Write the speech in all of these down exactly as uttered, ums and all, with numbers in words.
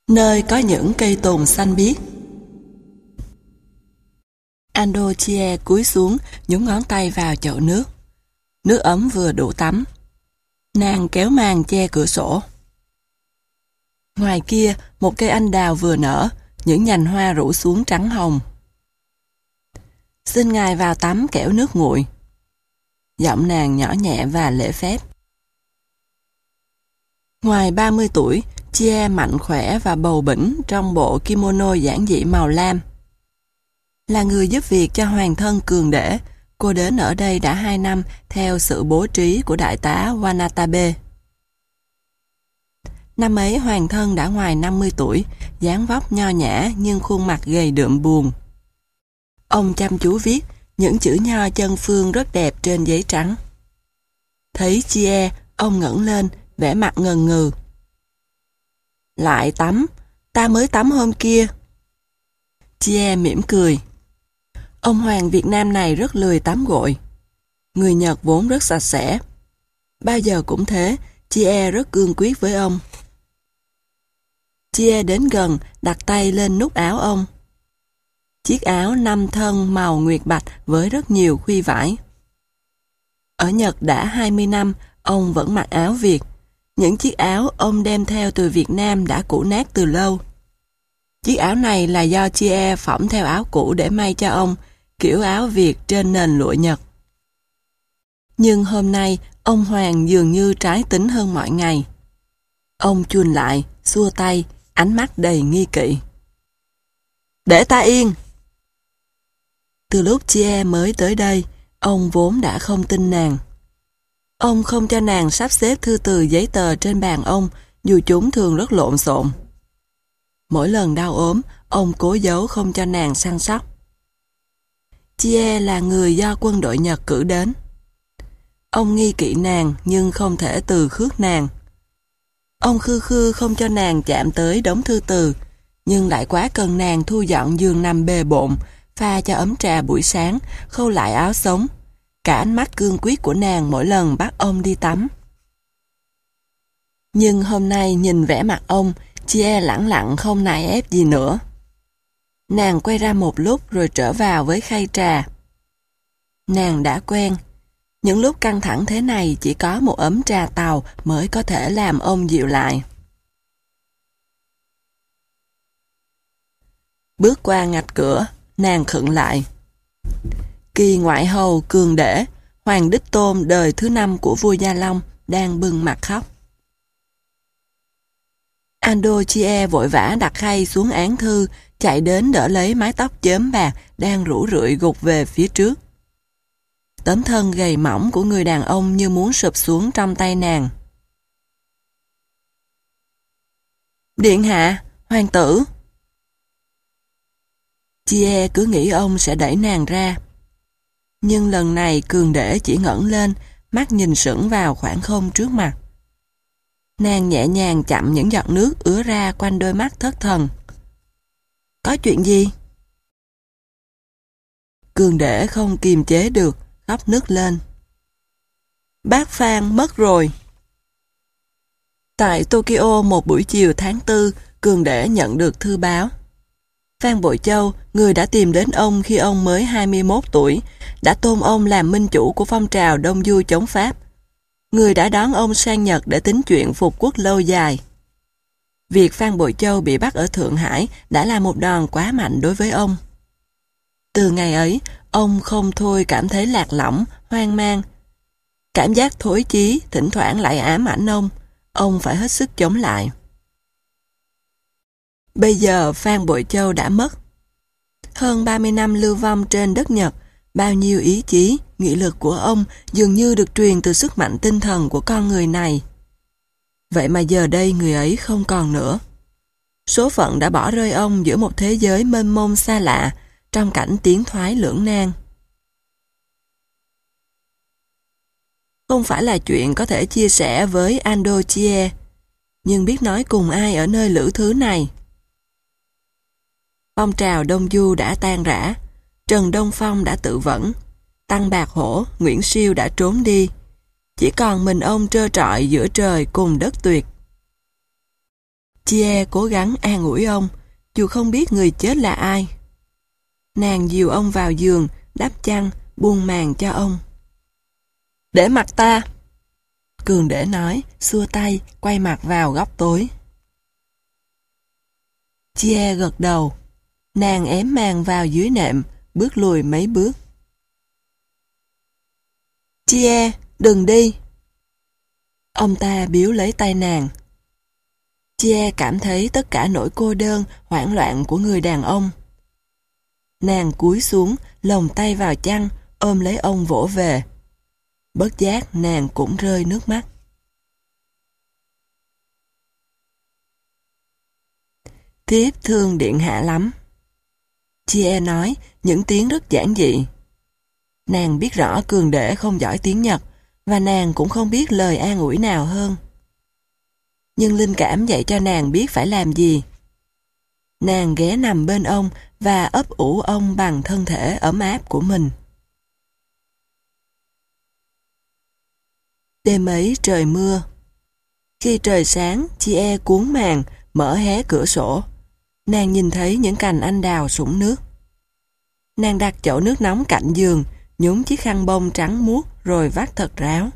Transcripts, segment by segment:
nơi có những cây tùng xanh biếc. Andochie cúi xuống, nhúng ngón tay vào chậu nước. Nước ấm vừa đủ tắm. Nàng kéo màn che cửa sổ. Ngoài kia, một cây anh đào vừa nở, những nhành hoa rủ xuống trắng hồng. Xin ngài vào tắm kẻo nước nguội. Giọng nàng nhỏ nhẹ và lễ phép. Ngoài ba mươi tuổi, Chie mạnh khỏe và bầu bĩnh trong bộ kimono giản dị màu lam. Là người giúp việc cho hoàng thân Cường Đễ, cô đến ở đây đã hai năm theo sự bố trí của đại tá Wanatabe. Năm ấy hoàng thân đã ngoài năm mươi tuổi, dáng vóc nho nhã nhưng khuôn mặt gầy đượm buồn. Ông chăm chú viết những chữ nho chân phương rất đẹp trên giấy trắng. Thấy Chie, ông ngẩng lên, vẻ mặt ngần ngừ. Lại tắm, ta mới tắm hôm kia. Chie mỉm cười. Ông hoàng Việt Nam này rất lười tắm gội. Người Nhật vốn rất sạch sẽ. Bao giờ cũng thế, Chie rất cương quyết với ông. Chie đến gần, đặt tay lên nút áo ông. Chiếc áo năm thân màu nguyệt bạch với rất nhiều khuy vải. Ở Nhật đã hai mươi năm, ông vẫn mặc áo Việt. Những chiếc áo ông đem theo từ Việt Nam đã cũ nát từ lâu. Chiếc áo này là do Chie phỏng theo áo cũ để may cho ông, kiểu áo Việt trên nền lụa Nhật. Nhưng hôm nay, ông Hoàng dường như trái tính hơn mọi ngày. Ông chùn lại, xua tay, ánh mắt đầy nghi kỵ. Để ta yên! Từ lúc Chie mới tới đây, ông vốn đã không tin nàng. Ông không cho nàng sắp xếp thư từ giấy tờ trên bàn ông, dù chúng thường rất lộn xộn. Mỗi lần đau ốm, ông cố giấu không cho nàng săn sóc. Chie là người do quân đội Nhật cử đến. Ông nghi kỵ nàng nhưng không thể từ khước nàng. Ông khư khư không cho nàng chạm tới đống thư từ, nhưng lại quá cần nàng thu dọn giường nằm bề bộn, pha cho ấm trà buổi sáng, khâu lại áo sống. Cả ánh mắt cương quyết của nàng mỗi lần bắt ông đi tắm. Nhưng hôm nay nhìn vẻ mặt ông, Chie lẳng lặng không nài ép gì nữa. Nàng quay ra một lúc rồi trở vào với khay trà. Nàng đã quen. Những lúc căng thẳng thế này chỉ có một ấm trà tàu mới có thể làm ông dịu lại. Bước qua ngạch cửa, nàng khựng lại. Kỳ ngoại hầu Cường Đễ, Hoàng Đích Tôn đời thứ năm của vua Gia Long, đang bừng mặt khóc. Andochie vội vã đặt khay xuống án thư, chạy đến đỡ lấy mái tóc chớm bạc đang rủ rượi gục về phía trước. Tấm thân gầy mỏng của người đàn ông như muốn sụp xuống trong tay nàng. Điện hạ, hoàng tử. Chie cứ nghĩ ông sẽ đẩy nàng ra. Nhưng lần này Cường Đễ chỉ ngẩng lên, mắt nhìn sững vào khoảng không trước mặt. Nàng nhẹ nhàng chậm những giọt nước ứa ra quanh đôi mắt thất thần. Có chuyện gì? Cường Đễ không kiềm chế được, khóc nức lên. Bác Phan mất rồi. Tại Tokyo một buổi chiều tháng tư, Cường Đễ nhận được thư báo. Phan Bội Châu, người đã tìm đến ông khi ông mới hai mươi mốt tuổi, đã tôn ông làm minh chủ của phong trào Đông Du chống Pháp. Người đã đón ông sang Nhật để tính chuyện phục quốc lâu dài. Việc Phan Bội Châu bị bắt ở Thượng Hải đã là một đòn quá mạnh đối với ông. Từ ngày ấy, ông không thôi cảm thấy lạc lõng, hoang mang. Cảm giác thối chí thỉnh thoảng lại ám ảnh ông, ông phải hết sức chống lại. Bây giờ Phan Bội Châu đã mất. Hơn ba mươi năm lưu vong trên đất Nhật, bao nhiêu ý chí, nghị lực của ông dường như được truyền từ sức mạnh tinh thần của con người này. Vậy mà giờ đây người ấy không còn nữa. Số phận đã bỏ rơi ông giữa một thế giới mênh mông xa lạ, trong cảnh tiến thoái lưỡng nan. Không phải là chuyện có thể chia sẻ với Andochie, nhưng biết nói cùng ai ở nơi lữ thứ này. Phong trào Đông Du đã tan rã, Trần Đông Phong đã tự vẫn, Tăng Bạc Hổ, Nguyễn Siêu đã trốn đi. Chỉ còn mình ông trơ trọi giữa trời cùng đất tuyệt. Chia cố gắng an ủi ông, dù không biết người chết là ai. Nàng dìu ông vào giường, đắp chăn, buông màn cho ông. Để mặt ta. Cường để nói, xua tay, quay mặt vào góc tối. Chia gật đầu. Nàng ém màn vào dưới nệm, bước lùi mấy bước. Chia, đừng đi. Ông ta biếu lấy tay nàng. Chia cảm thấy tất cả nỗi cô đơn, hoảng loạn của người đàn ông. Nàng cúi xuống, lồng tay vào chăn, ôm lấy ông vỗ về. Bất giác nàng cũng rơi nước mắt. Thiếp thương điện hạ lắm. Chia nói những tiếng rất giản dị. Nàng biết rõ Cường Để không giỏi tiếng Nhật, và nàng cũng không biết lời an ủi nào hơn. Nhưng linh cảm dạy cho nàng biết phải làm gì. Nàng ghé nằm bên ông và ấp ủ ông bằng thân thể ấm áp của mình. Đêm ấy trời mưa. Khi trời sáng, Chia cuốn màn, mở hé cửa sổ. Nàng nhìn thấy những cành anh đào sũng nước. Nàng đặt chậu nước nóng cạnh giường, nhúng chiếc khăn bông trắng muốt rồi vắt thật ráo.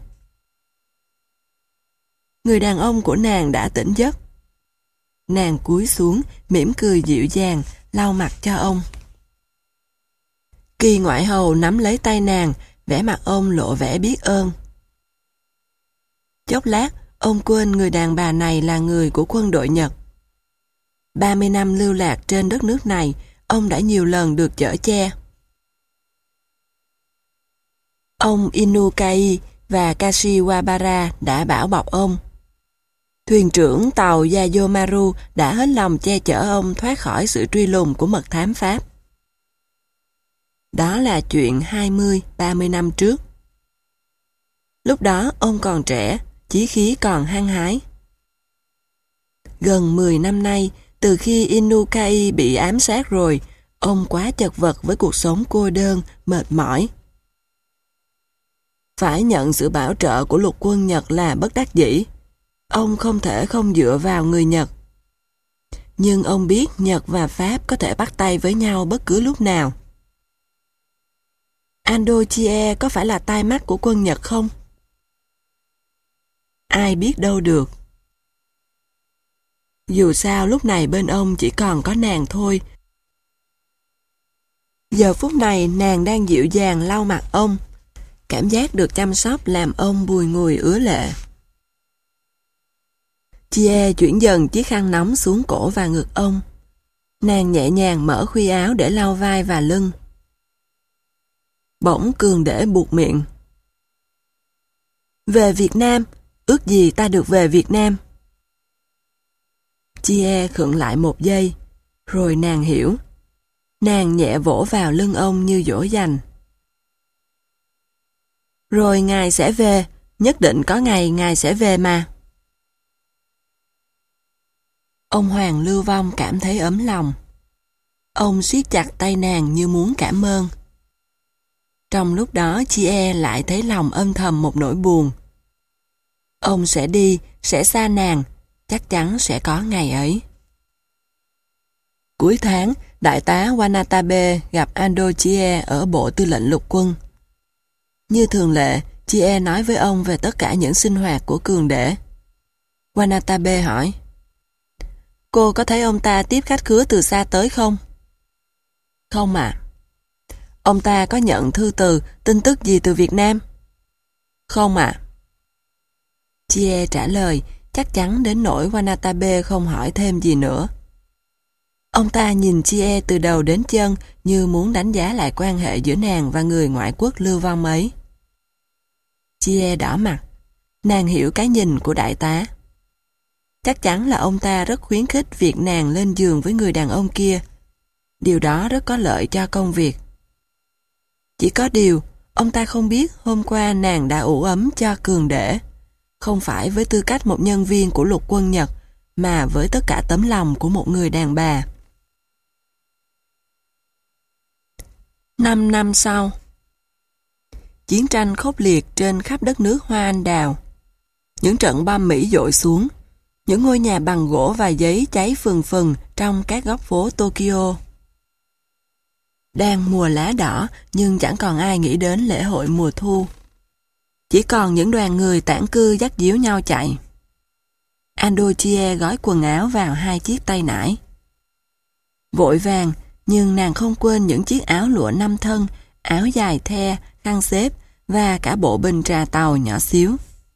Người đàn ông của nàng đã tỉnh giấc. Nàng cúi xuống, mỉm cười dịu dàng, lau mặt cho ông. Kỳ ngoại hầu nắm lấy tay nàng, vẻ mặt ông lộ vẻ biết ơn. Chốc lát, ông quên người đàn bà này là người của quân đội Nhật. ba mươi năm lưu lạc trên đất nước này, ông đã nhiều lần được chở che. Ông Inukai và Kashiwabara đã bảo bọc ông. Thuyền trưởng tàu Yayomaru đã hết lòng che chở ông thoát khỏi sự truy lùng của mật thám Pháp. Đó là chuyện hai mươi ba mươi năm trước. Lúc đó ông còn trẻ, chí khí còn hăng hái. Gần mười năm nay, từ khi Inukai bị ám sát rồi, ông quá chật vật với cuộc sống cô đơn, mệt mỏi. Phải nhận sự bảo trợ của lục quân Nhật là bất đắc dĩ. Ông không thể không dựa vào người Nhật. Nhưng ông biết Nhật và Pháp có thể bắt tay với nhau bất cứ lúc nào. Ando Chie có phải là tai mắt của quân Nhật không? Ai biết đâu được. Dù sao lúc này bên ông chỉ còn có nàng thôi. Giờ phút này nàng đang dịu dàng lau mặt ông. Cảm giác được chăm sóc làm ông bùi ngùi ứa lệ. Chie chuyển dần chiếc khăn nóng xuống cổ và ngực ông. Nàng nhẹ nhàng mở khuy áo để lau vai và lưng. Bỗng Cường Để buột miệng. Về Việt Nam, ước gì ta được về Việt Nam. Chie khựng lại một giây, rồi nàng hiểu. Nàng nhẹ vỗ vào lưng ông như dỗ dành. Rồi ngài sẽ về, nhất định có ngày ngài sẽ về mà. Ông Hoàng Lưu Vong cảm thấy ấm lòng. Ông siết chặt tay nàng như muốn cảm ơn. Trong lúc đó Chie lại thấy lòng âm thầm một nỗi buồn. Ông sẽ đi, sẽ xa nàng, chắc chắn sẽ có ngày ấy. Cuối tháng, đại tá Wanatabe gặp Ando Chie ở bộ tư lệnh lục quân. Như thường lệ, Chie nói với ông về tất cả những sinh hoạt của Cường Để. Wanatabe hỏi: Cô có thấy ông ta tiếp khách khứa từ xa tới không? Không ạ. À. Ông ta có nhận thư từ, tin tức gì từ Việt Nam? Không ạ. À. Chie trả lời, chắc chắn đến nỗi Wanatabe không hỏi thêm gì nữa. Ông ta nhìn Chie từ đầu đến chân như muốn đánh giá lại quan hệ giữa nàng và người ngoại quốc lưu vong ấy. Chie đỏ mặt. Nàng hiểu cái nhìn của đại tá. Chắc chắn là ông ta rất khuyến khích việc nàng lên giường với người đàn ông kia. Điều đó rất có lợi cho công việc. Chỉ có điều, ông ta không biết hôm qua nàng đã ủ ấm cho Cường Để, không phải với tư cách một nhân viên của lục quân Nhật, mà với tất cả tấm lòng của một người đàn bà. Năm năm sau, chiến tranh khốc liệt trên khắp đất nước Hoa Anh Đào. Những trận bom Mỹ dội xuống. Những ngôi nhà bằng gỗ và giấy cháy phừng phừng trong các góc phố Tokyo. Đang mùa lá đỏ nhưng chẳng còn ai nghĩ đến lễ hội mùa thu. Chỉ còn những đoàn người tản cư dắt díu nhau chạy. Ando Chie gói quần áo vào hai chiếc tay nải. Vội vàng, nhưng nàng không quên những chiếc áo lụa năm thân, áo dài the, khăn xếp và cả bộ bình trà tàu nhỏ xíu.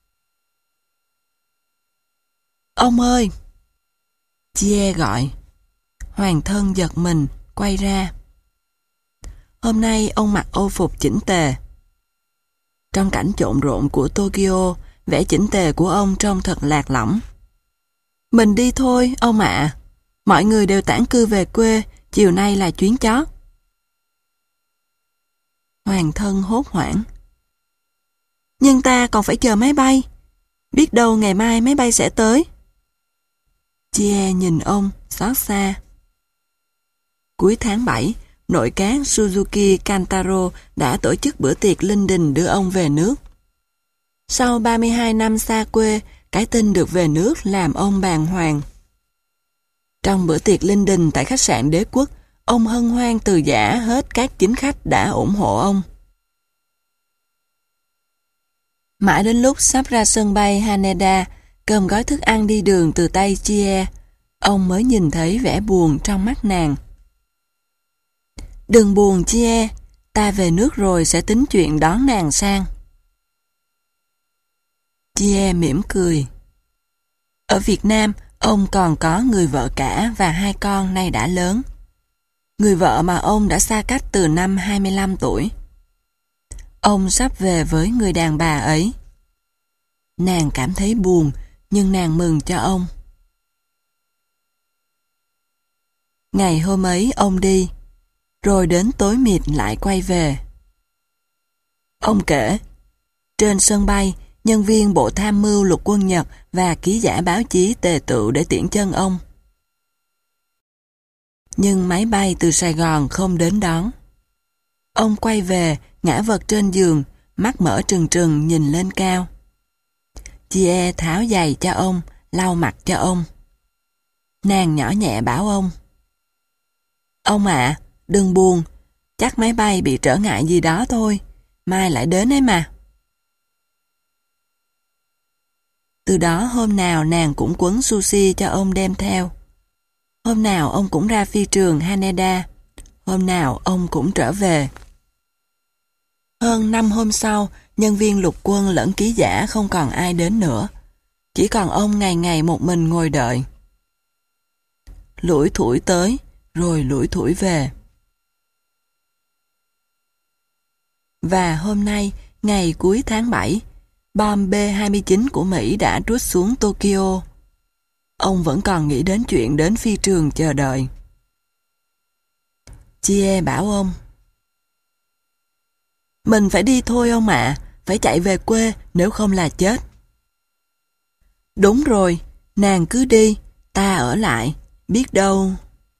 Ông ơi! Chie gọi. Hoàng thân giật mình, quay ra. Hôm nay ông mặc ô phục chỉnh tề. Trong cảnh trộn rộn của Tokyo, vẻ chỉnh tề của ông trông thật lạc lõng. Mình đi thôi, ông ạ. Mọi người đều tản cư về quê, chiều nay là chuyến chót. Hoàng thân hốt hoảng. Nhưng ta còn phải chờ máy bay. Biết đâu ngày mai máy bay sẽ tới. Chie nhìn ông, xót xa. Cuối tháng bảy, nội các Suzuki Kantaro đã tổ chức bữa tiệc linh đình đưa ông về nước. Sau ba mươi hai năm xa quê, cái tin được về nước làm ông bàng hoàng. Trong bữa tiệc linh đình tại khách sạn Đế Quốc, ông hân hoan từ giã hết các chính khách đã ủng hộ ông. Mãi đến lúc sắp ra sân bay Haneda, cầm gói thức ăn đi đường từ tay Chie, ông mới nhìn thấy vẻ buồn trong mắt nàng. Đừng buồn Chie, ta về nước rồi sẽ tính chuyện đón nàng sang. Chie mỉm cười. Ở Việt Nam, ông còn có người vợ cả và hai con nay đã lớn. Người vợ mà ông đã xa cách từ năm hai mươi lăm tuổi. Ông sắp về với người đàn bà ấy. Nàng cảm thấy buồn, nhưng nàng mừng cho ông. Ngày hôm ấy ông đi, rồi đến tối mịt lại quay về. Ông kể, trên sân bay, nhân viên Bộ Tham mưu Lục quân Nhật và ký giả báo chí tề tựu để tiễn chân ông. Nhưng máy bay từ Sài Gòn không đến đón. Ông quay về, ngã vật trên giường, mắt mở trừng trừng nhìn lên cao. Chie tháo giày cho ông, lau mặt cho ông. Nàng nhỏ nhẹ bảo ông. Ông ạ, đừng buồn, chắc máy bay bị trở ngại gì đó thôi, mai lại đến ấy mà. Từ đó hôm nào nàng cũng quấn sushi cho ông đem theo. Hôm nào ông cũng ra phi trường Haneda, hôm nào ông cũng trở về. Hơn năm hôm sau, nhân viên lục quân lẫn ký giả không còn ai đến nữa. Chỉ còn ông ngày ngày một mình ngồi đợi. Lủi thủi tới, rồi lủi thủi về. Và hôm nay, ngày cuối tháng bảy, bom B hai mươi chín của Mỹ đã trút xuống Tokyo. Ông vẫn còn nghĩ đến chuyện đến phi trường chờ đợi. Chie bảo ông. Mình phải đi thôi ông ạ, phải chạy về quê nếu không là chết. Đúng rồi, nàng cứ đi, ta ở lại, biết đâu.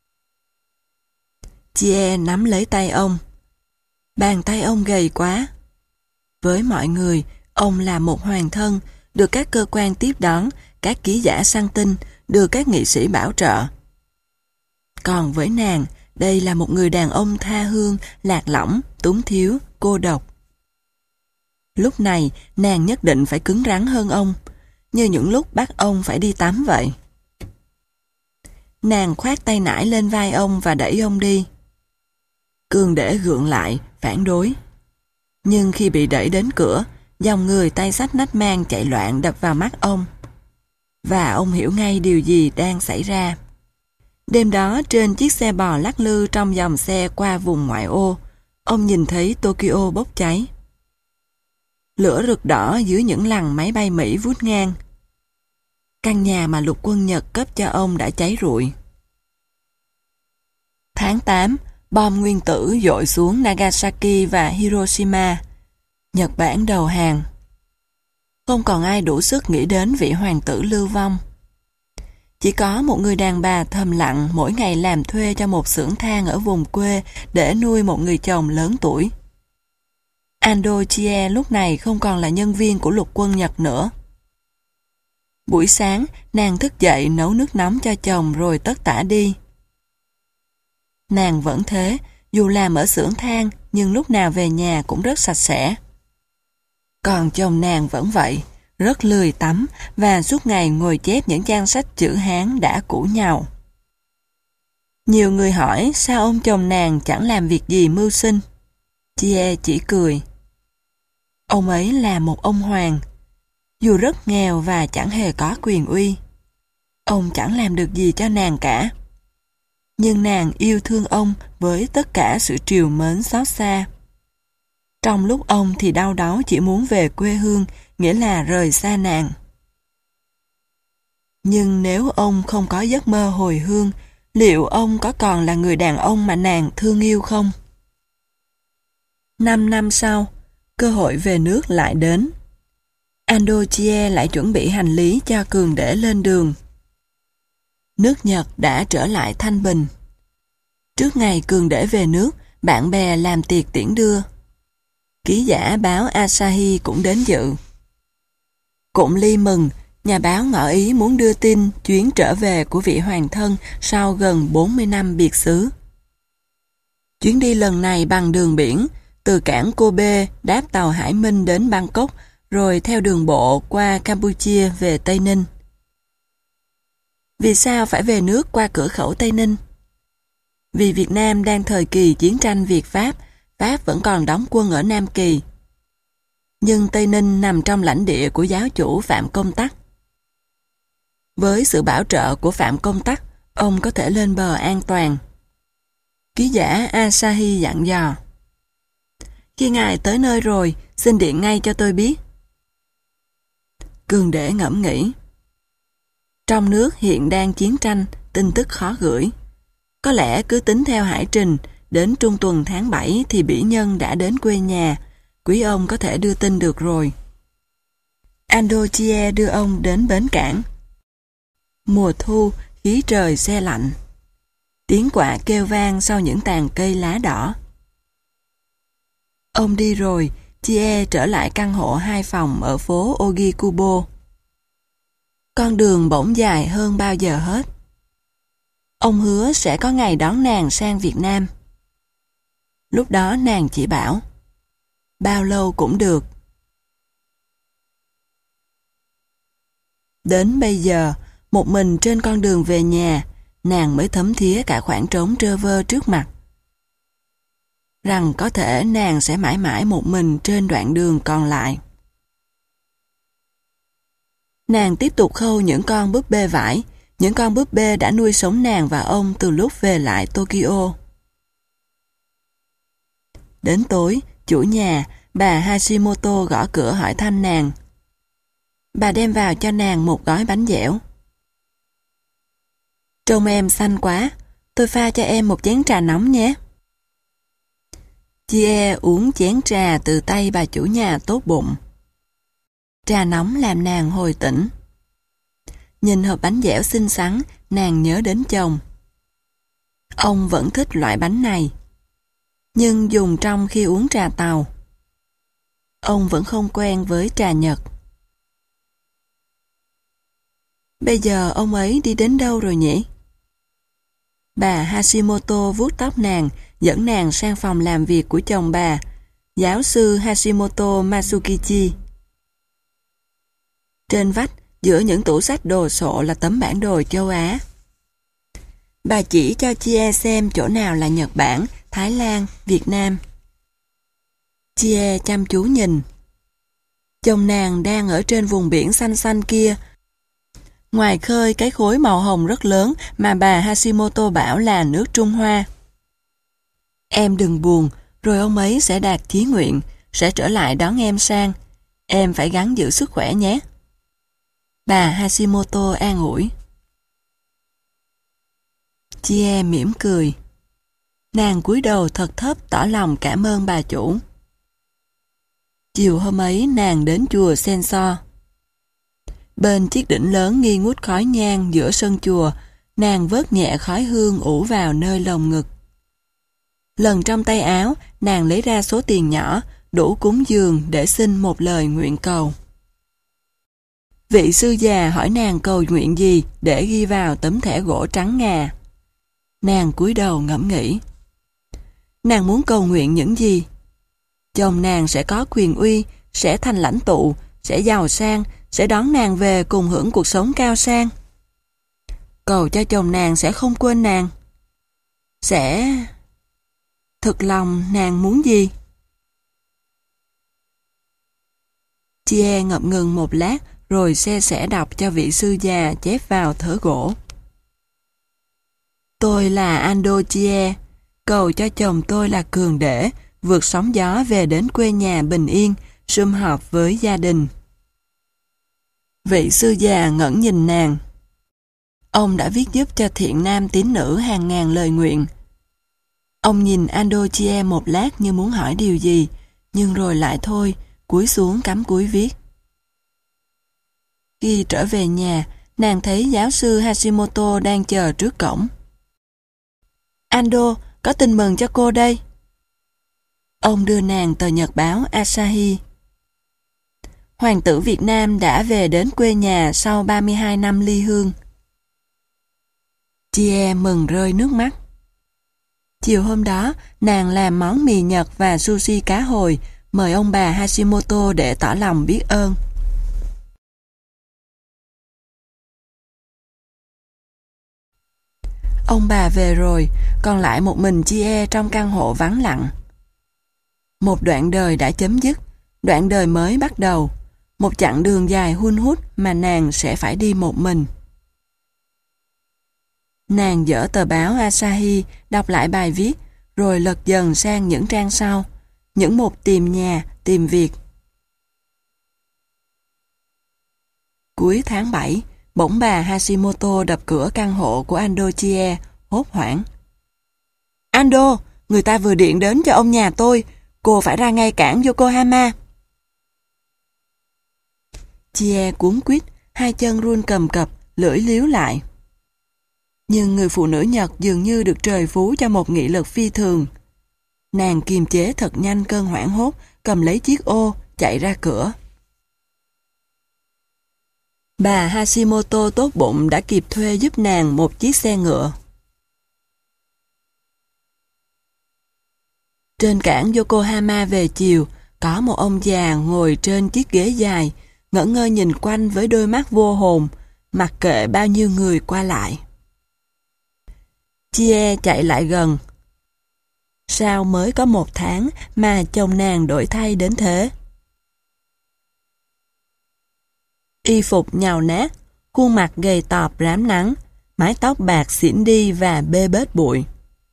Chie nắm lấy tay ông. Bàn tay ông gầy quá. Với mọi người, ông là một hoàng thân, được các cơ quan tiếp đón, các ký giả săn tin, được các nghị sĩ bảo trợ. Còn với nàng, đây là một người đàn ông tha hương, lạc lõng, túng thiếu, cô độc. Lúc này, nàng nhất định phải cứng rắn hơn ông, như những lúc bắt ông phải đi tắm vậy. Nàng khoác tay nải lên vai ông và đẩy ông đi. Cương để gượng lại, phản đối. Nhưng khi bị đẩy đến cửa, dòng người tay xách nách mang chạy loạn đập vào mắt ông. Và ông hiểu ngay điều gì đang xảy ra. Đêm đó trên chiếc xe bò lắc lư trong dòng xe qua vùng ngoại ô, ông nhìn thấy Tokyo bốc cháy. Lửa rực đỏ dưới những lằn máy bay Mỹ vút ngang. Căn nhà mà lục quân Nhật cấp cho ông đã cháy rụi. Tháng tám, bom nguyên tử dội xuống Nagasaki và Hiroshima. Nhật Bản đầu hàng. Không còn ai đủ sức nghĩ đến vị hoàng tử lưu vong. Chỉ có một người đàn bà thầm lặng mỗi ngày làm thuê cho một xưởng than ở vùng quê để nuôi một người chồng lớn tuổi. Ando Chie lúc này không còn là nhân viên của lục quân Nhật nữa. Buổi sáng, nàng thức dậy nấu nước nóng cho chồng rồi tất tả đi. Nàng vẫn thế, dù làm ở xưởng than nhưng lúc nào về nhà cũng rất sạch sẽ. Còn chồng nàng vẫn vậy, rất lười tắm và suốt ngày ngồi chép những trang sách chữ Hán đã cũ nhàu. Nhiều người hỏi sao ông chồng nàng chẳng làm việc gì mưu sinh. Chie chỉ cười. Ông ấy là một ông hoàng, dù rất nghèo và chẳng hề có quyền uy. Ông chẳng làm được gì cho nàng cả. Nhưng nàng yêu thương ông với tất cả sự trìu mến xót xa. Trong lúc ông thì đau đáu chỉ muốn về quê hương, nghĩa là rời xa nàng. Nhưng nếu ông không có giấc mơ hồi hương, liệu ông có còn là người đàn ông mà nàng thương yêu không? Năm năm sau, cơ hội về nước lại đến. Ando Chie lại chuẩn bị hành lý cho Cường để lên đường. Nước Nhật đã trở lại thanh bình. Trước ngày Cường để về nước, bạn bè làm tiệc tiễn đưa. Ký giả báo Asahi cũng đến dự. Cũng ly mừng, nhà báo ngỏ ý muốn đưa tin chuyến trở về của vị hoàng thân sau gần bốn mươi năm biệt xứ. Chuyến đi lần này bằng đường biển, từ cảng Kobe đáp tàu Hải Minh đến Bangkok, rồi theo đường bộ qua Campuchia về Tây Ninh. Vì sao phải về nước qua cửa khẩu Tây Ninh? Vì Việt Nam đang thời kỳ chiến tranh Việt-Pháp, Pháp vẫn còn đóng quân ở Nam Kỳ. Nhưng Tây Ninh nằm trong lãnh địa của giáo chủ Phạm Công Tắc. Với sự bảo trợ của Phạm Công Tắc, ông có thể lên bờ an toàn. Ký giả Asahi dặn dò. Khi ngài tới nơi rồi, xin điện ngay cho tôi biết. Cường để ngẫm nghĩ. Trong nước hiện đang chiến tranh, tin tức khó gửi. Có lẽ cứ tính theo hải trình, đến trung tuần tháng bảy thì Bỉ Nhân đã đến quê nhà, quý ông có thể đưa tin được rồi. Ando Chie đưa ông đến bến cảng. Mùa thu, khí trời se lạnh. Tiếng quạ kêu vang sau những tàn cây lá đỏ. Ông đi rồi, Chie trở lại căn hộ hai phòng ở phố Ogikubo. Con đường bỗng dài hơn bao giờ hết. Ông hứa sẽ có ngày đón nàng sang Việt Nam. Lúc đó nàng chỉ bảo, bao lâu cũng được. Đến bây giờ, một mình trên con đường về nhà, nàng mới thấm thía cả khoảng trống trơ vơ trước mặt. Rằng có thể nàng sẽ mãi mãi một mình trên đoạn đường còn lại. Nàng tiếp tục khâu những con búp bê vải, những con búp bê đã nuôi sống nàng và ông từ lúc về lại Tokyo. Đến tối, chủ nhà, bà Hashimoto gõ cửa hỏi thăm nàng. Bà đem vào cho nàng một gói bánh dẻo. Trông em xanh quá, tôi pha cho em một chén trà nóng nhé. Chie uống chén trà từ tay bà chủ nhà tốt bụng. Trà nóng làm nàng hồi tỉnh. Nhìn hộp bánh dẻo xinh xắn, nàng nhớ đến chồng. Ông vẫn thích loại bánh này, nhưng dùng trong khi uống trà tàu. Ông vẫn không quen với trà Nhật. Bây giờ ông ấy đi đến đâu rồi nhỉ? Bà Hashimoto vuốt tóc nàng, dẫn nàng sang phòng làm việc của chồng bà, giáo sư Hashimoto Masukichi. Trên vách, giữa những tủ sách đồ sộ là tấm bản đồ châu Á. Bà chỉ cho Chie xem chỗ nào là Nhật Bản, Thái Lan, Việt Nam. Chie chăm chú nhìn. Chồng nàng đang ở trên vùng biển xanh xanh kia. Ngoài khơi cái khối màu hồng rất lớn mà bà Hashimoto bảo là nước Trung Hoa. Em đừng buồn, rồi ông ấy sẽ đạt chí nguyện, sẽ trở lại đón em sang. Em phải gắng giữ sức khỏe nhé. Bà Hashimoto an ủi. Chie mỉm cười. Nàng cúi đầu thật thấp tỏ lòng cảm ơn bà chủ. Chiều hôm ấy nàng đến chùa Senso. Bên chiếc đỉnh lớn nghi ngút khói nhang giữa sân chùa, nàng vớt nhẹ khói hương ủ vào nơi lồng ngực. Lần trong tay áo, nàng lấy ra số tiền nhỏ, đủ cúng dường để xin một lời nguyện cầu. Vị sư già hỏi nàng cầu nguyện gì để ghi vào tấm thẻ gỗ trắng ngà. Nàng cúi đầu ngẫm nghĩ. Nàng muốn cầu nguyện những gì? Chồng nàng sẽ có quyền uy, sẽ thành lãnh tụ, sẽ giàu sang, sẽ đón nàng về cùng hưởng cuộc sống cao sang. Cầu cho chồng nàng sẽ không quên nàng. Sẽ... Thực lòng nàng muốn gì? Chie ngập ngừng một lát rồi se sẻ đọc cho vị sư già chép vào thớ gỗ. Tôi là Ando Chie, cầu cho chồng tôi là Cường Để, vượt sóng gió về đến quê nhà bình yên, sum họp với gia đình. Vị sư già ngẩng nhìn nàng. Ông đã viết giúp cho thiện nam tín nữ hàng ngàn lời nguyện. Ông nhìn Ando Chie một lát như muốn hỏi điều gì, nhưng rồi lại thôi, cúi xuống cắm cúi viết. Khi trở về nhà, nàng thấy giáo sư Hashimoto đang chờ trước cổng. Ando, có tin mừng cho cô đây. Ông đưa nàng tờ nhật báo Asahi. Hoàng tử Việt Nam đã về đến quê nhà sau ba mươi hai năm ly hương. Chie mừng rơi nước mắt. Chiều hôm đó, nàng làm món mì Nhật và sushi cá hồi, mời ông bà Hashimoto để tỏ lòng biết ơn. Ông bà về rồi, còn lại một mình Chie trong căn hộ vắng lặng. Một đoạn đời đã chấm dứt, đoạn đời mới bắt đầu, một chặng đường dài hun hút mà nàng sẽ phải đi một mình. Nàng dở tờ báo Asahi, đọc lại bài viết, rồi lật dần sang những trang sau, những mục tìm nhà, tìm việc. Cuối tháng bảy, bỗng bà Hashimoto đập cửa căn hộ của Ando Chie, hốt hoảng. Ando, người ta vừa điện đến cho ông nhà tôi, cô phải ra ngay cảng Yokohama. Chie cuống quýt, hai chân run cầm cập, lưỡi líu lại. Nhưng người phụ nữ Nhật dường như được trời phú cho một nghị lực phi thường. Nàng kiềm chế thật nhanh cơn hoảng hốt, cầm lấy chiếc ô, chạy ra cửa. Bà Hashimoto tốt bụng đã kịp thuê giúp nàng một chiếc xe ngựa. Trên cảng Yokohama về chiều, có một ông già ngồi trên chiếc ghế dài, ngẩn ngơ nhìn quanh với đôi mắt vô hồn, mặc kệ bao nhiêu người qua lại. Chie chạy lại gần. Sao mới có một tháng mà chồng nàng đổi thay đến thế? Y phục nhàu nát, khuôn mặt gầy tọp rám nắng, mái tóc bạc xỉn đi và bê bết bụi.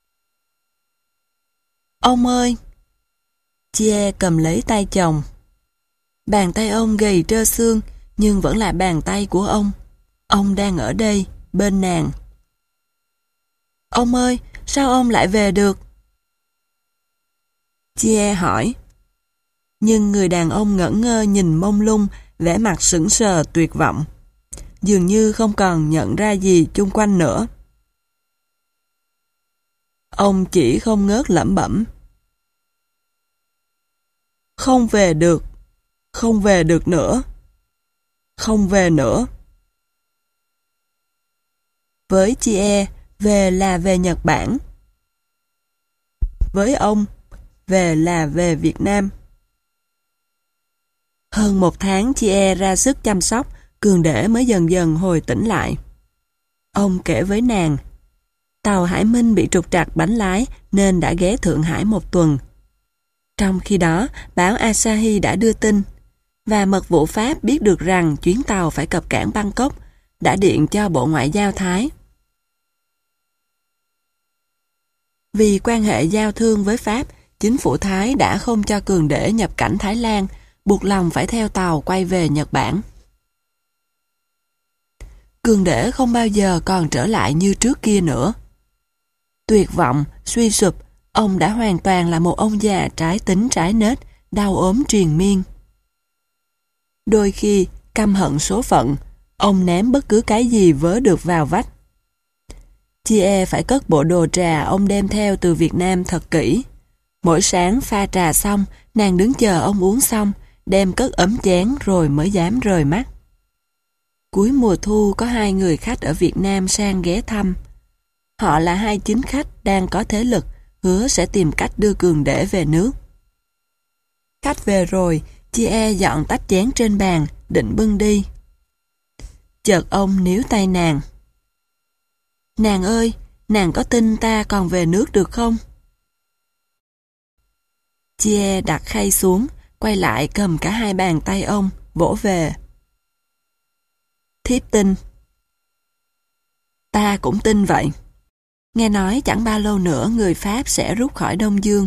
Ông ơi! Chie cầm lấy tay chồng. Bàn tay ông gầy trơ xương, nhưng vẫn là bàn tay của ông. Ông đang ở đây, bên nàng. Ông ơi, sao ông lại về được? Chie hỏi. Nhưng người đàn ông ngẩn ngơ nhìn mông lung, vẻ mặt sững sờ tuyệt vọng. Dường như không còn nhận ra gì chung quanh nữa. Ông chỉ không ngớt lẩm bẩm. Không về được. Không về được nữa. Không về nữa. Với Chie, về là về Nhật Bản. Với ông, về là về Việt Nam. Hơn một tháng Chie ra sức chăm sóc, Cường Để mới dần dần hồi tỉnh lại. Ông kể với nàng, tàu Hải Minh bị trục trặc bánh lái nên đã ghé Thượng Hải một tuần. Trong khi đó, báo Asahi đã đưa tin, và mật vụ Pháp biết được rằng chuyến tàu phải cập cảng Bangkok, đã điện cho Bộ Ngoại giao Thái. Vì quan hệ giao thương với Pháp, chính phủ Thái đã không cho Cường Để nhập cảnh Thái Lan, buộc lòng phải theo tàu quay về Nhật Bản. Cường Để không bao giờ còn trở lại như trước kia nữa. Tuyệt vọng, suy sụp, ông đã hoàn toàn là một ông già trái tính trái nết, đau ốm triền miên. Đôi khi, căm hận số phận, ông ném bất cứ cái gì vớ được vào vách. Chie phải cất bộ đồ trà ông đem theo từ Việt Nam thật kỹ. Mỗi sáng pha trà xong, nàng đứng chờ ông uống xong, đem cất ấm chén rồi mới dám rời mắt. Cuối mùa thu có hai người khách ở Việt Nam sang ghé thăm. Họ là hai chính khách đang có thế lực, hứa sẽ tìm cách đưa Cường Để về nước. Khách về rồi, Chie dọn tách chén trên bàn, định bưng đi. Chợt ông níu tay nàng. Nàng ơi, nàng có tin ta còn về nước được không? Chie đặt khay xuống, quay lại cầm cả hai bàn tay ông, vỗ về. Thiếp tin. Ta cũng tin vậy. Nghe nói chẳng bao lâu nữa người Pháp sẽ rút khỏi Đông Dương.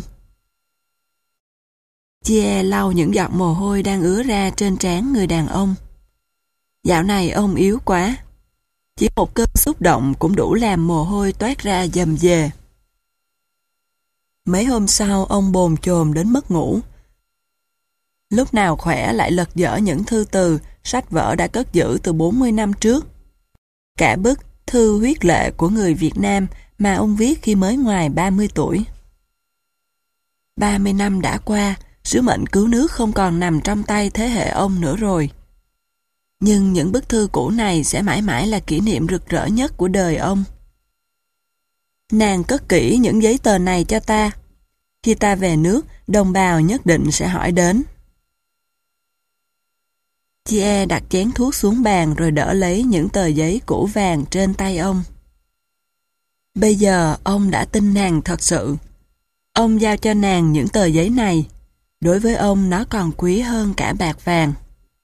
Chie lau những giọt mồ hôi đang ứa ra trên trán người đàn ông. Dạo này ông yếu quá. Chỉ một cơn xúc động cũng đủ làm mồ hôi toát ra dầm dề. Mấy hôm sau ông bồn chồn đến mất ngủ. Lúc nào khỏe lại lật dở những thư từ, sách vở đã cất giữ từ bốn mươi năm trước. Cả bức Thư huyết lệ của người Việt Nam mà ông viết khi mới ngoài ba mươi tuổi. ba mươi năm đã qua, sứ mệnh cứu nước không còn nằm trong tay thế hệ ông nữa rồi. Nhưng những bức thư cũ này sẽ mãi mãi là kỷ niệm rực rỡ nhất của đời ông. Nàng cất kỹ những giấy tờ này cho ta. Khi ta về nước, đồng bào nhất định sẽ hỏi đến. Chie đặt chén thuốc xuống bàn rồi đỡ lấy những tờ giấy cũ vàng trên tay ông. Bây giờ ông đã tin nàng thật sự. Ông giao cho nàng những tờ giấy này. Đối với ông nó còn quý hơn cả bạc vàng.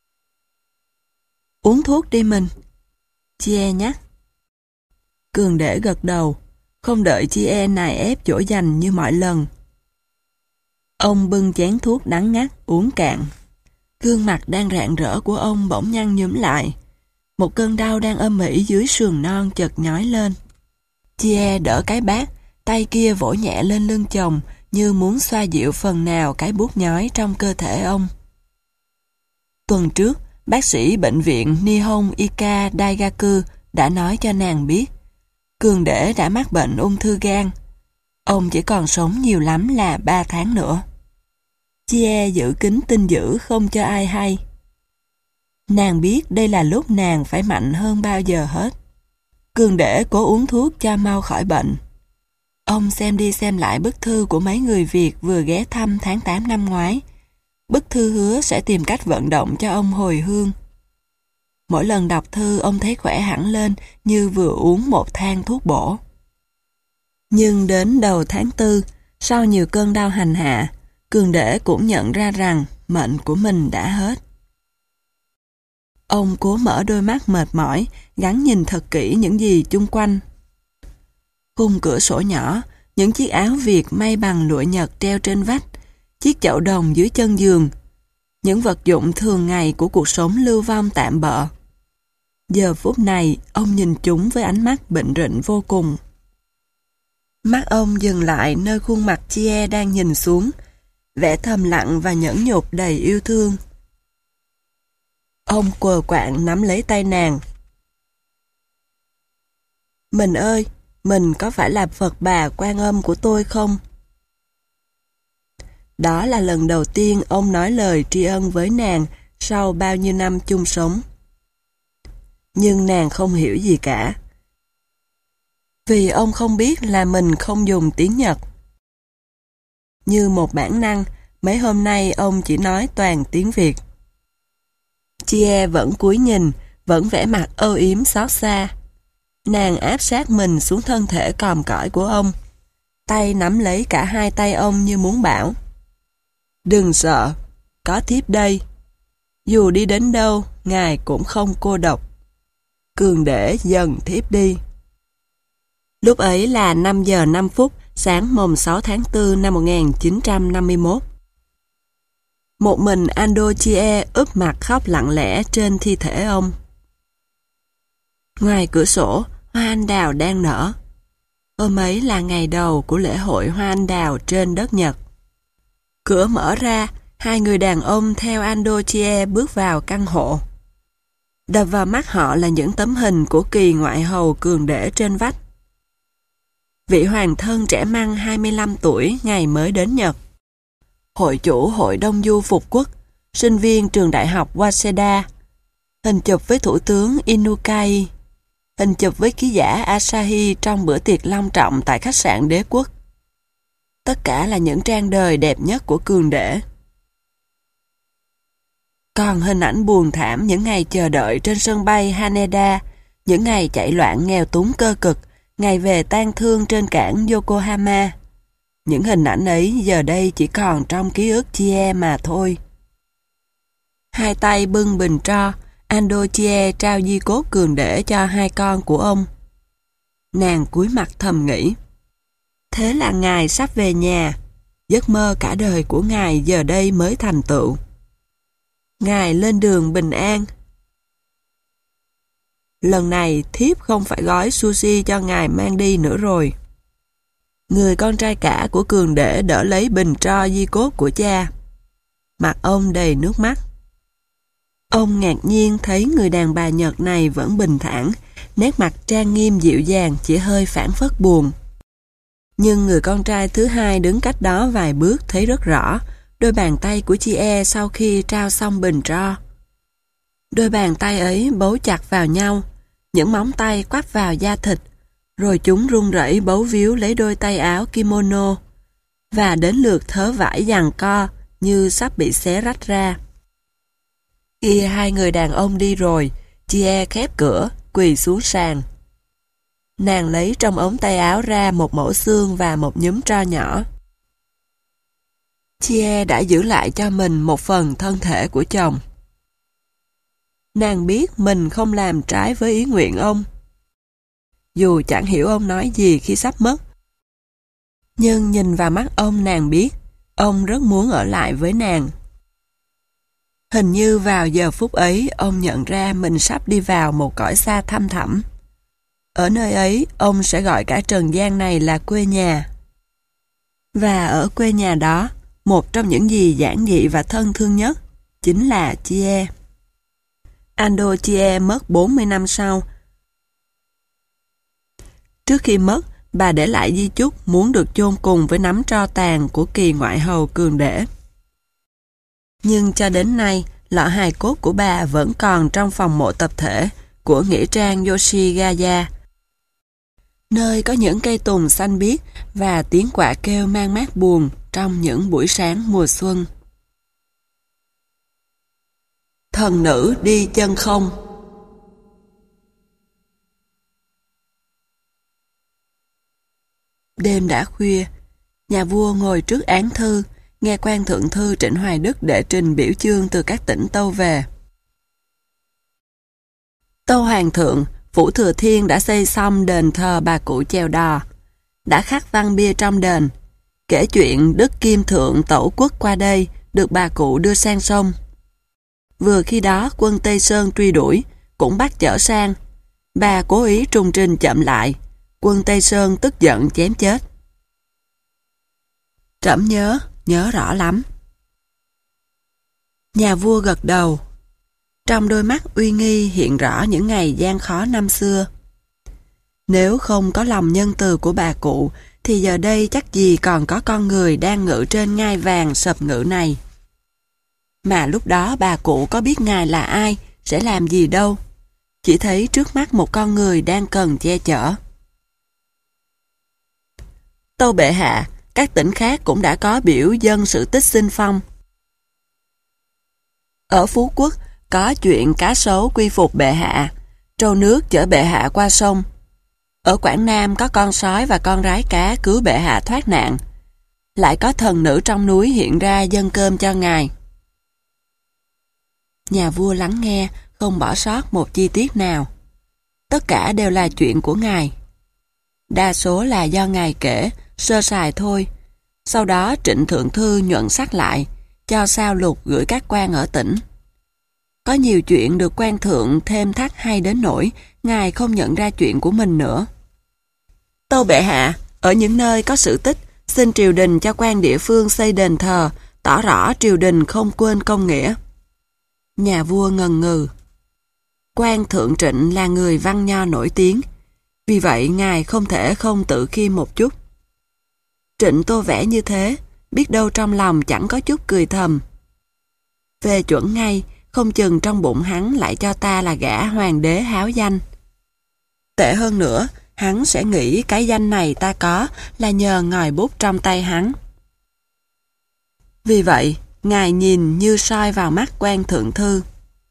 Uống thuốc đi mình. Chie nhắc. Cường Để gật đầu, không đợi Chie nài ép dỗ dành như mọi lần. Ông bưng chén thuốc đắng ngắt uống cạn. Gương mặt đang rạng rỡ của ông bỗng nhăn nhúm lại. Một cơn đau đang âm ỉ dưới sườn non chợt nhói lên. Chie đỡ cái bát, tay kia vỗ nhẹ lên lưng chồng như muốn xoa dịu phần nào cái buốt nhói trong cơ thể ông. Tuần trước, bác sĩ bệnh viện Nihon Ika Daigaku đã nói cho nàng biết Cường Để đã mắc bệnh ung thư gan. Ông chỉ còn sống nhiều lắm là ba tháng nữa. Chie giữ kín tin dữ không cho ai hay. Nàng biết đây là lúc nàng phải mạnh hơn bao giờ hết. Cường Để cố uống thuốc cho mau khỏi bệnh. Ông xem đi xem lại bức thư của mấy người Việt vừa ghé thăm tháng tám năm ngoái. Bức thư hứa sẽ tìm cách vận động cho ông hồi hương. Mỗi lần đọc thư ông thấy khỏe hẳn lên như vừa uống một thang thuốc bổ. Nhưng đến đầu tháng tư, sau nhiều cơn đau hành hạ, Cường Để cũng nhận ra rằng mệnh của mình đã hết. Ông cố mở đôi mắt mệt mỏi, gắng nhìn thật kỹ những gì chung quanh. Khung cửa sổ nhỏ, những chiếc áo Việt may bằng lụa Nhật treo trên vách, chiếc chậu đồng dưới chân giường, những vật dụng thường ngày của cuộc sống lưu vong tạm bợ. Giờ phút này, ông nhìn chúng với ánh mắt bệnh rịnh vô cùng. Mắt ông dừng lại nơi khuôn mặt Chie đang nhìn xuống, vẻ thầm lặng và nhẫn nhục đầy yêu thương. Ông quờ quạng nắm lấy tay nàng. Mình ơi, mình có phải là Phật Bà Quan Âm của tôi không? Đó là lần đầu tiên ông nói lời tri ân với nàng sau bao nhiêu năm chung sống. Nhưng nàng không hiểu gì cả. Vì ông không biết là mình không dùng tiếng Nhật. Như một bản năng, mấy hôm nay ông chỉ nói toàn tiếng Việt. Chie vẫn cúi nhìn, vẫn vẻ mặt âu yếm xót xa. Nàng áp sát mình xuống thân thể còm cõi của ông, tay nắm lấy cả hai tay ông như muốn bảo: đừng sợ, có thiếp đây. Dù đi đến đâu, ngài cũng không cô độc. Cường Để dần thiếp đi. Lúc ấy là năm giờ năm phút sáng mồng sáu tháng tư năm một nghìn chín trăm năm mươi mốt. Một mình Ando Chie úp mặt khóc lặng lẽ trên thi thể ông. Ngoài cửa sổ, hoa anh đào đang nở. Hôm ấy là ngày đầu của lễ hội hoa anh đào trên đất Nhật. Cửa mở ra, hai người đàn ông theo Ando Chie bước vào căn hộ. Đập vào mắt họ là những tấm hình của kỳ ngoại hầu Cường Để trên vách. Vị hoàng thân trẻ măng hai mươi lăm tuổi ngày mới đến Nhật. Hội chủ hội Đông Du Phục Quốc, sinh viên trường đại học Waseda. Hình chụp với Thủ tướng Inukai. Hình chụp với ký giả Asahi trong bữa tiệc long trọng tại khách sạn Đế Quốc. Tất cả là những trang đời đẹp nhất của Cường Để. Còn hình ảnh buồn thảm những ngày chờ đợi trên sân bay Haneda, những ngày chạy loạn nghèo túng cơ cực, ngày về tang thương trên cảng Yokohama. Những hình ảnh ấy giờ đây chỉ còn trong ký ức Chie mà thôi. Hai tay bưng bình tro, Ando Chie trao di cốt Cường Để cho hai con của ông. Nàng cúi mặt thầm nghĩ. Thế là ngài sắp về nhà. Giấc mơ cả đời của ngài giờ đây mới thành tựu. Ngài lên đường bình an. Lần này thiếp không phải gói sushi cho ngài mang đi nữa rồi. Người con trai cả của Cường Để đỡ lấy bình tro di cốt của cha. Mặt ông đầy nước mắt. Ông ngạc nhiên thấy người đàn bà Nhật này vẫn bình thản, nét mặt trang nghiêm dịu dàng, chỉ hơi phảng phất buồn. Nhưng người con trai thứ hai đứng cách đó vài bước thấy rất rõ đôi bàn tay của Chie sau khi trao xong bình tro. Đôi bàn tay ấy bấu chặt vào nhau, những móng tay quắp vào da thịt, rồi chúng run rẩy bấu víu lấy đôi tay áo kimono, và đến lượt thớ vải giằng co như sắp bị xé rách ra. Khi hai người đàn ông đi rồi, Chie khép cửa, quỳ xuống sàn. Nàng lấy trong ống tay áo ra một mẩu xương và một nhúm tro nhỏ. Chie đã giữ lại cho mình một phần thân thể của chồng. Nàng biết mình không làm trái với ý nguyện ông. Dù chẳng hiểu ông nói gì khi sắp mất, nhưng nhìn vào mắt ông nàng biết ông rất muốn ở lại với nàng. Hình như vào giờ phút ấy ông nhận ra mình sắp đi vào một cõi xa thăm thẳm. Ở nơi ấy ông sẽ gọi cả trần gian này là quê nhà. Và ở quê nhà đó, một trong những gì giản dị và thân thương nhất chính là Chie. Ando Chie mất bốn mươi năm sau. Trước khi mất, bà để lại di chúc muốn được chôn cùng với nắm tro tàn của kỳ ngoại hầu Cường Để. Nhưng cho đến nay, lọ hài cốt của bà vẫn còn trong phòng mộ tập thể của nghĩa trang Yoshigaya, nơi có những cây tùng xanh biếc và tiếng quạ kêu mang mát buồn trong những buổi sáng mùa xuân. Thần nữ đi chân không. Đêm đã khuya, nhà vua ngồi trước án thư, nghe quan thượng thư Trịnh Hoài Đức đệ trình biểu chương từ các tỉnh Tâu về. Tâu Hoàng thượng, Phủ Thừa Thiên đã xây xong đền thờ bà cụ chèo đò, đã khắc văn bia trong đền, kể chuyện Đức Kim Thượng tẩu quốc qua đây, được bà cụ đưa sang sông. Vừa khi đó quân Tây Sơn truy đuổi, cũng bắt chở sang. Bà cố ý trung trình chậm lại, quân Tây Sơn tức giận chém chết. Trẫm nhớ, nhớ rõ lắm. Nhà vua gật đầu. Trong đôi mắt uy nghi hiện rõ những ngày gian khó năm xưa. Nếu không có lòng nhân từ của bà cụ, thì giờ đây chắc gì còn có con người đang ngự trên ngai vàng sập ngự này. Mà lúc đó bà cụ có biết ngài là ai, sẽ làm gì đâu. Chỉ thấy trước mắt một con người đang cần che chở. Tâu bệ hạ, các tỉnh khác cũng đã có biểu dân sự tích xin phong. Ở Phú Quốc có chuyện cá sấu quy phục bệ hạ, trâu nước chở bệ hạ qua sông. Ở Quảng Nam có con sói và con rái cá cứu bệ hạ thoát nạn. Lại có thần nữ trong núi hiện ra dâng cơm cho ngài. Nhà vua lắng nghe, không bỏ sót một chi tiết nào. Tất cả đều là chuyện của ngài. Đa số là do ngài kể, sơ sài thôi. Sau đó Trịnh Thượng Thư nhuận sắc lại, cho sao lục gửi các quan ở tỉnh. Có nhiều chuyện được quan thượng thêm thắt hay đến nỗi ngài không nhận ra chuyện của mình nữa. Tâu bệ hạ, ở những nơi có sự tích, xin triều đình cho quan địa phương xây đền thờ, tỏ rõ triều đình không quên công nghĩa. Nhà vua ngần ngừ. Quan Thượng Trịnh là người văn nho nổi tiếng, vì vậy ngài không thể không tự khiêm một chút. Trịnh tô vẽ như thế, biết đâu trong lòng chẳng có chút cười thầm. Về chuẩn ngay, không chừng trong bụng hắn lại cho ta là gã hoàng đế háo danh. Tệ hơn nữa, hắn sẽ nghĩ cái danh này ta có là nhờ ngòi bút trong tay hắn. Vì vậy, ngài nhìn như soi vào mắt quan thượng thư.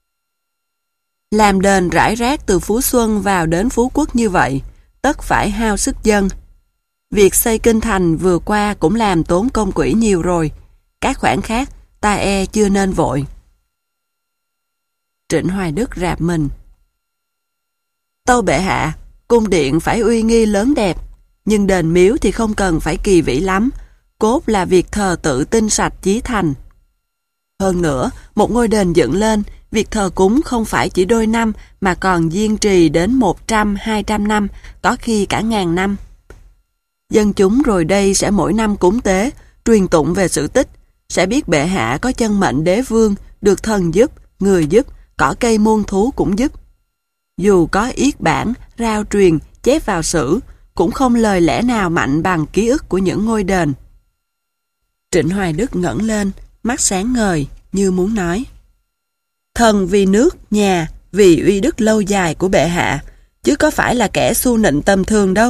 Làm đền rải rác từ Phú Xuân vào đến Phú Quốc như vậy, tất phải hao sức dân. Việc xây kinh thành vừa qua cũng làm tốn công quỹ nhiều rồi. Các khoản khác, ta e chưa nên vội. Trịnh Hoài Đức rạp mình. Tâu bệ hạ, cung điện phải uy nghi lớn đẹp, nhưng đền miếu thì không cần phải kỳ vĩ lắm, cốt là việc thờ tự tinh sạch chí thành. Hơn nữa, một ngôi đền dựng lên, việc thờ cúng không phải chỉ đôi năm mà còn diên trì đến một trăm, hai trăm năm, có khi cả ngàn năm. Dân chúng rồi đây sẽ mỗi năm cúng tế, truyền tụng về sự tích, sẽ biết bệ hạ có chân mệnh đế vương, được thần giúp, người giúp, cỏ cây muôn thú cũng giúp. Dù có yết bản, rao truyền, chép vào sử, cũng không lời lẽ nào mạnh bằng ký ức của những ngôi đền. Trịnh Hoài Đức ngẩng lên, mắt sáng ngời, như muốn nói. Thần vì nước, nhà, vì uy đức lâu dài của bệ hạ, chứ có phải là kẻ xu nịnh tầm thường đâu.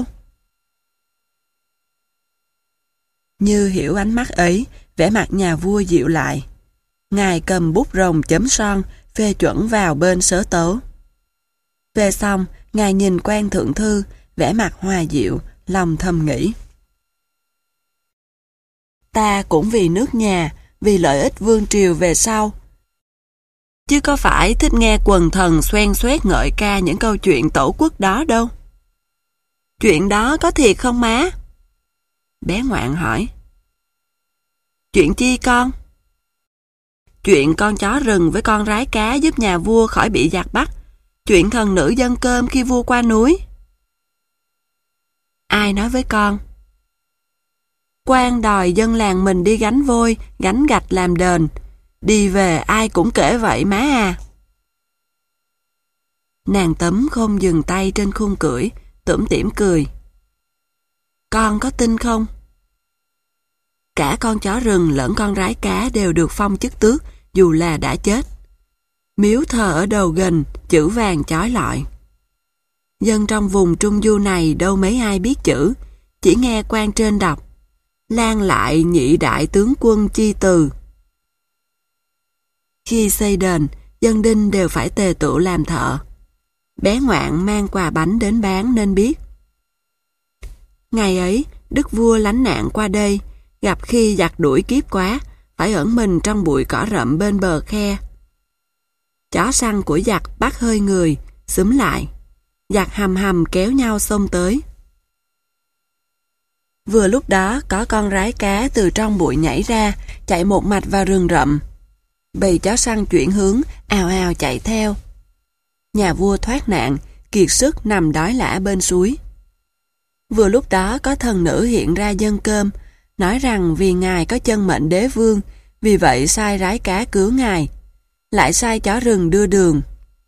Như hiểu ánh mắt ấy, vẻ mặt nhà vua dịu lại. Ngài cầm bút rồng chấm son, phê chuẩn vào bên sớ tấu. Về xong, ngài nhìn quan thượng thư, vẻ mặt hòa dịu, lòng thầm nghĩ. Ta cũng vì nước nhà, vì lợi ích vương triều về sau. Chứ có phải thích nghe quần thần xoen xoét ngợi ca những câu chuyện tổ quốc đó đâu. Chuyện đó có thiệt không má? Bé ngoạn hỏi. Chuyện chi con? Chuyện con chó rừng với con rái cá giúp nhà vua khỏi bị giặc bắt. Chuyện thần nữ dâng cơm khi vua qua núi. Ai nói với con? Quan đòi dân làng mình đi gánh vôi, gánh gạch làm đền. Đi về ai cũng kể vậy má à. Nàng Tấm không dừng tay trên khung cưỡi, tủm tỉm cười. Con có tin không? Cả con chó rừng lẫn con rái cá đều được phong chức tước, dù là đã chết. Miếu thờ ở đầu gần, chữ vàng chói lọi. Dân trong vùng Trung Du này đâu mấy ai biết chữ, chỉ nghe quan trên đọc. Lan lại nhị đại tướng quân chi từ. Khi xây đền, dân đinh đều phải tề tựu làm thợ. Bé ngoạn mang quà bánh đến bán nên biết. Ngày ấy, đức vua lánh nạn qua đây, gặp khi giặc đuổi kiếp quá, phải ẩn mình trong bụi cỏ rậm bên bờ khe. Chó săn của giặc bắt hơi người, xúm lại. Giặc hầm hầm kéo nhau xông tới. Vừa lúc đó có con rái cá từ trong bụi nhảy ra, chạy một mạch vào rừng rậm. Bầy chó săn chuyển hướng, ào ào chạy theo. Nhà vua thoát nạn, kiệt sức nằm đói lả bên suối. Vừa lúc đó có thần nữ hiện ra dâng cơm, nói rằng vì ngài có chân mệnh đế vương, vì vậy sai rái cá cứu ngài, lại sai chó rừng đưa đường.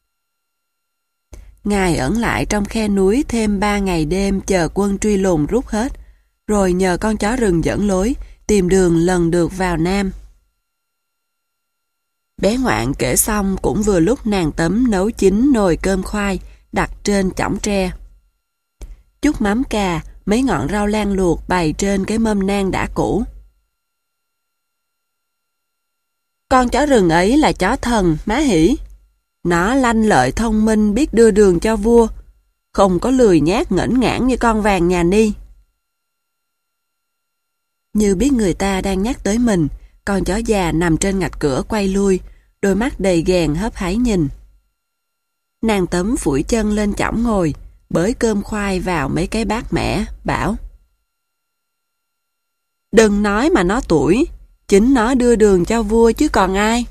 Ngài ẩn lại trong khe núi thêm ba ngày đêm chờ quân truy lùng rút hết, rồi nhờ con chó rừng dẫn lối, tìm đường lần được vào Nam. Bé ngoạn kể xong cũng vừa lúc nàng Tấm nấu chín nồi cơm khoai, đặt trên chõng tre. Chút mắm cà, mấy ngọn rau lan luộc bày trên cái mâm nang đã cũ. Con chó rừng ấy là chó thần, má hỉ. Nó lanh lợi thông minh biết đưa đường cho vua, không có lười nhác ngẩng ngãng như con vàng nhà Ni. Như biết người ta đang nhắc tới mình, con chó già nằm trên ngạch cửa quay lui, đôi mắt đầy ghèn hớp háy nhìn. Nàng Tấm phủi chân lên chõng ngồi, bới cơm khoai vào mấy cái bát mẻ, bảo: Đừng nói mà nó tuổi, chính nó đưa đường cho vua chứ còn ai.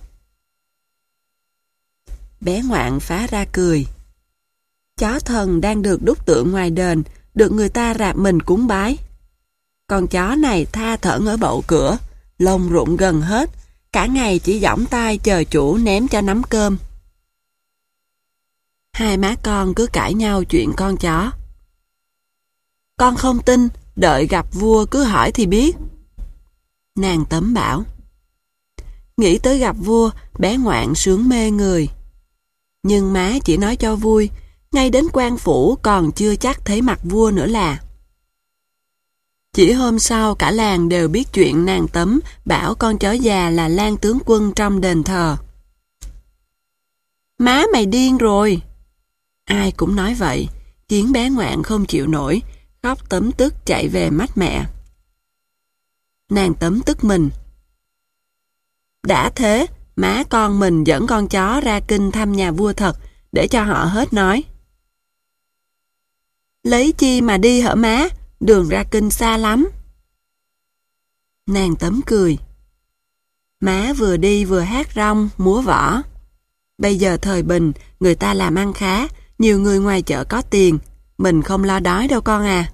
Bé ngoạn phá ra cười. Chó thần đang được đúc tượng ngoài đền, được người ta rạp mình cúng bái. Con chó này tha thởn ở bậu cửa, lông rụng gần hết, cả ngày chỉ giỏng tay chờ chủ ném cho nắm cơm. Hai má con cứ cãi nhau chuyện con chó. Con không tin, đợi gặp vua cứ hỏi thì biết. Nàng Tấm bảo: Nghĩ tới gặp vua, bé ngoạn sướng mê người. Nhưng má chỉ nói cho vui, ngay đến quan phủ còn chưa chắc thấy mặt vua nữa là. Chỉ hôm sau cả làng đều biết chuyện nàng Tấm bảo con chó già là Lan tướng quân trong đền thờ. Má mày điên rồi! Ai cũng nói vậy, khiến bé ngoạn không chịu nổi, khóc tấm tức chạy về mách mẹ. Nàng Tấm tức mình. Đã thế, má con mình dẫn con chó ra kinh thăm nhà vua thật, để cho họ hết nói. Lấy chi mà đi hả má? Đường ra kinh xa lắm. Nàng Tấm cười. Má vừa đi vừa hát rong, múa võ. Bây giờ thời bình, người ta làm ăn khá, nhiều người ngoài chợ có tiền, mình không lo đói đâu con à.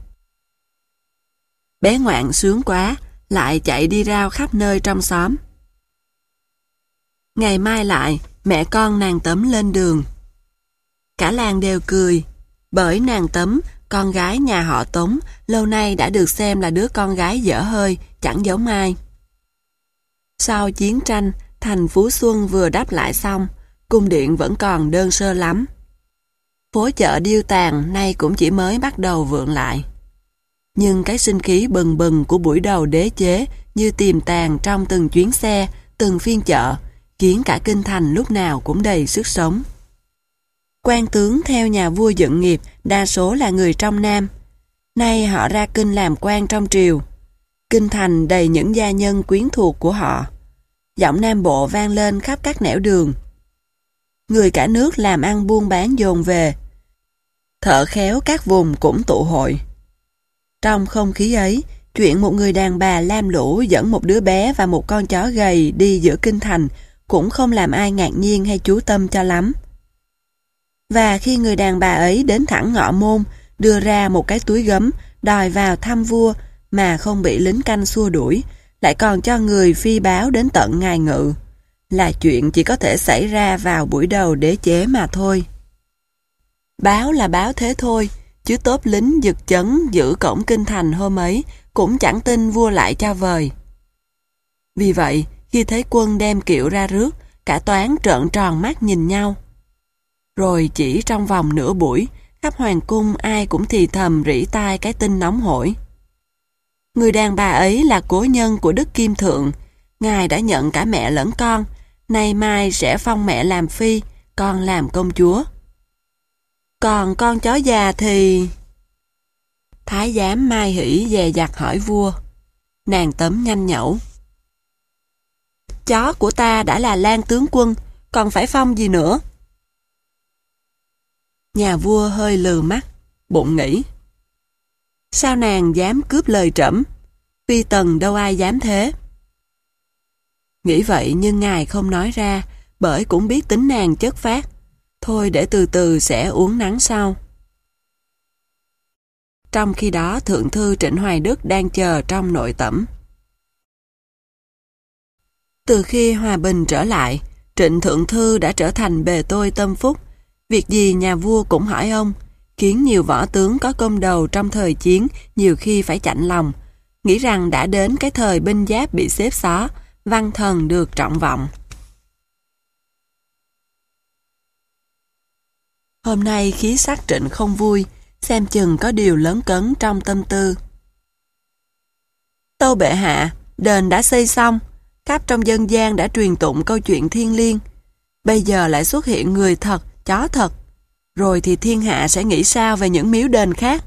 Bé ngoạn sướng quá, lại chạy đi rao khắp nơi trong xóm. Ngày mai lại, mẹ con nàng Tấm lên đường. Cả làng đều cười, bởi nàng Tấm, con gái nhà họ Tống, lâu nay đã được xem là đứa con gái dở hơi, chẳng giống ai. Sau chiến tranh, thành Phú Xuân vừa đắp lại xong, cung điện vẫn còn đơn sơ lắm. Phố chợ điêu tàn nay cũng chỉ mới bắt đầu vượng lại. Nhưng cái sinh khí bừng bừng của buổi đầu đế chế như tiềm tàng trong từng chuyến xe, từng phiên chợ, khiến cả kinh thành lúc nào cũng đầy sức sống. Quan tướng theo nhà vua dựng nghiệp đa số là người trong Nam. Nay họ ra kinh làm quan trong triều. Kinh thành đầy những gia nhân quyến thuộc của họ. Giọng Nam Bộ vang lên khắp các nẻo đường. Người cả nước làm ăn buôn bán dồn về. Thợ khéo các vùng cũng tụ hội. Trong không khí ấy, chuyện một người đàn bà lam lũ dẫn một đứa bé và một con chó gầy đi giữa kinh thành cũng không làm ai ngạc nhiên hay chú tâm cho lắm. Và khi người đàn bà ấy đến thẳng ngõ môn, đưa ra một cái túi gấm, đòi vào thăm vua mà không bị lính canh xua đuổi, lại còn cho người phi báo đến tận ngài ngự, là chuyện chỉ có thể xảy ra vào buổi đầu đế chế mà thôi. Báo là báo thế thôi, chứ tốp lính dực chấn giữ cổng kinh thành hôm ấy cũng chẳng tin vua lại cho vời. Vì vậy, khi thấy quân đem kiệu ra rước, cả toán trợn tròn mắt nhìn nhau. Rồi chỉ trong vòng nửa buổi, khắp hoàng cung ai cũng thì thầm rỉ tai cái tin nóng hổi. Người đàn bà ấy là cố nhân của Đức Kim Thượng, ngài đã nhận cả mẹ lẫn con, nay mai sẽ phong mẹ làm phi, con làm công chúa. Còn con chó già thì... Thái giám Mai Hỷ dè dặt hỏi vua. Nàng Tấm nhanh nhẩu. Chó của ta đã là Lan tướng quân, còn phải phong gì nữa? Nhà vua hơi lừ mắt, bụng nghĩ. Sao nàng dám cướp lời trẫm? Phi tần đâu ai dám thế. Nghĩ vậy nhưng ngài không nói ra, bởi cũng biết tính nàng chất phác. Thôi để từ từ sẽ uống nắng sau. Trong khi đó thượng thư Trịnh Hoài Đức đang chờ trong nội tẩm. Từ khi hòa bình trở lại, Trịnh thượng thư đã trở thành bề tôi tâm phúc. Việc gì nhà vua cũng hỏi ông, khiến nhiều võ tướng có công đầu trong thời chiến nhiều khi phải chạnh lòng, nghĩ rằng đã đến cái thời binh giáp bị xếp xó, văn thần được trọng vọng. Hôm nay khí sắc Trịnh không vui, xem chừng có điều lớn cấn trong tâm tư. Tâu bệ hạ, đền đã xây xong, khắp trong dân gian đã truyền tụng câu chuyện thiêng liêng. Bây giờ lại xuất hiện người thật, chó thật. Rồi thì thiên hạ sẽ nghĩ sao về những miếu đền khác?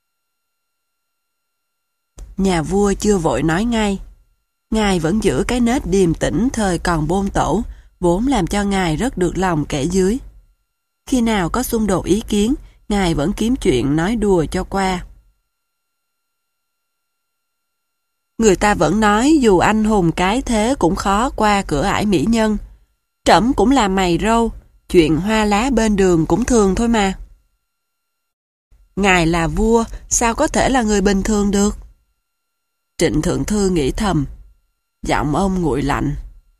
Nhà vua chưa vội nói ngay. Ngài vẫn giữ cái nết điềm tĩnh thời còn bôn tổ, vốn làm cho ngài rất được lòng kẻ dưới. Khi nào có xung đột ý kiến, ngài vẫn kiếm chuyện nói đùa cho qua. Người ta vẫn nói dù anh hùng cái thế cũng khó qua cửa ải mỹ nhân. Trẫm cũng là mày râu, chuyện hoa lá bên đường cũng thường thôi mà. Ngài là vua, sao có thể là người bình thường được? Trịnh thượng thư nghĩ thầm. Giọng ông nguội lạnh.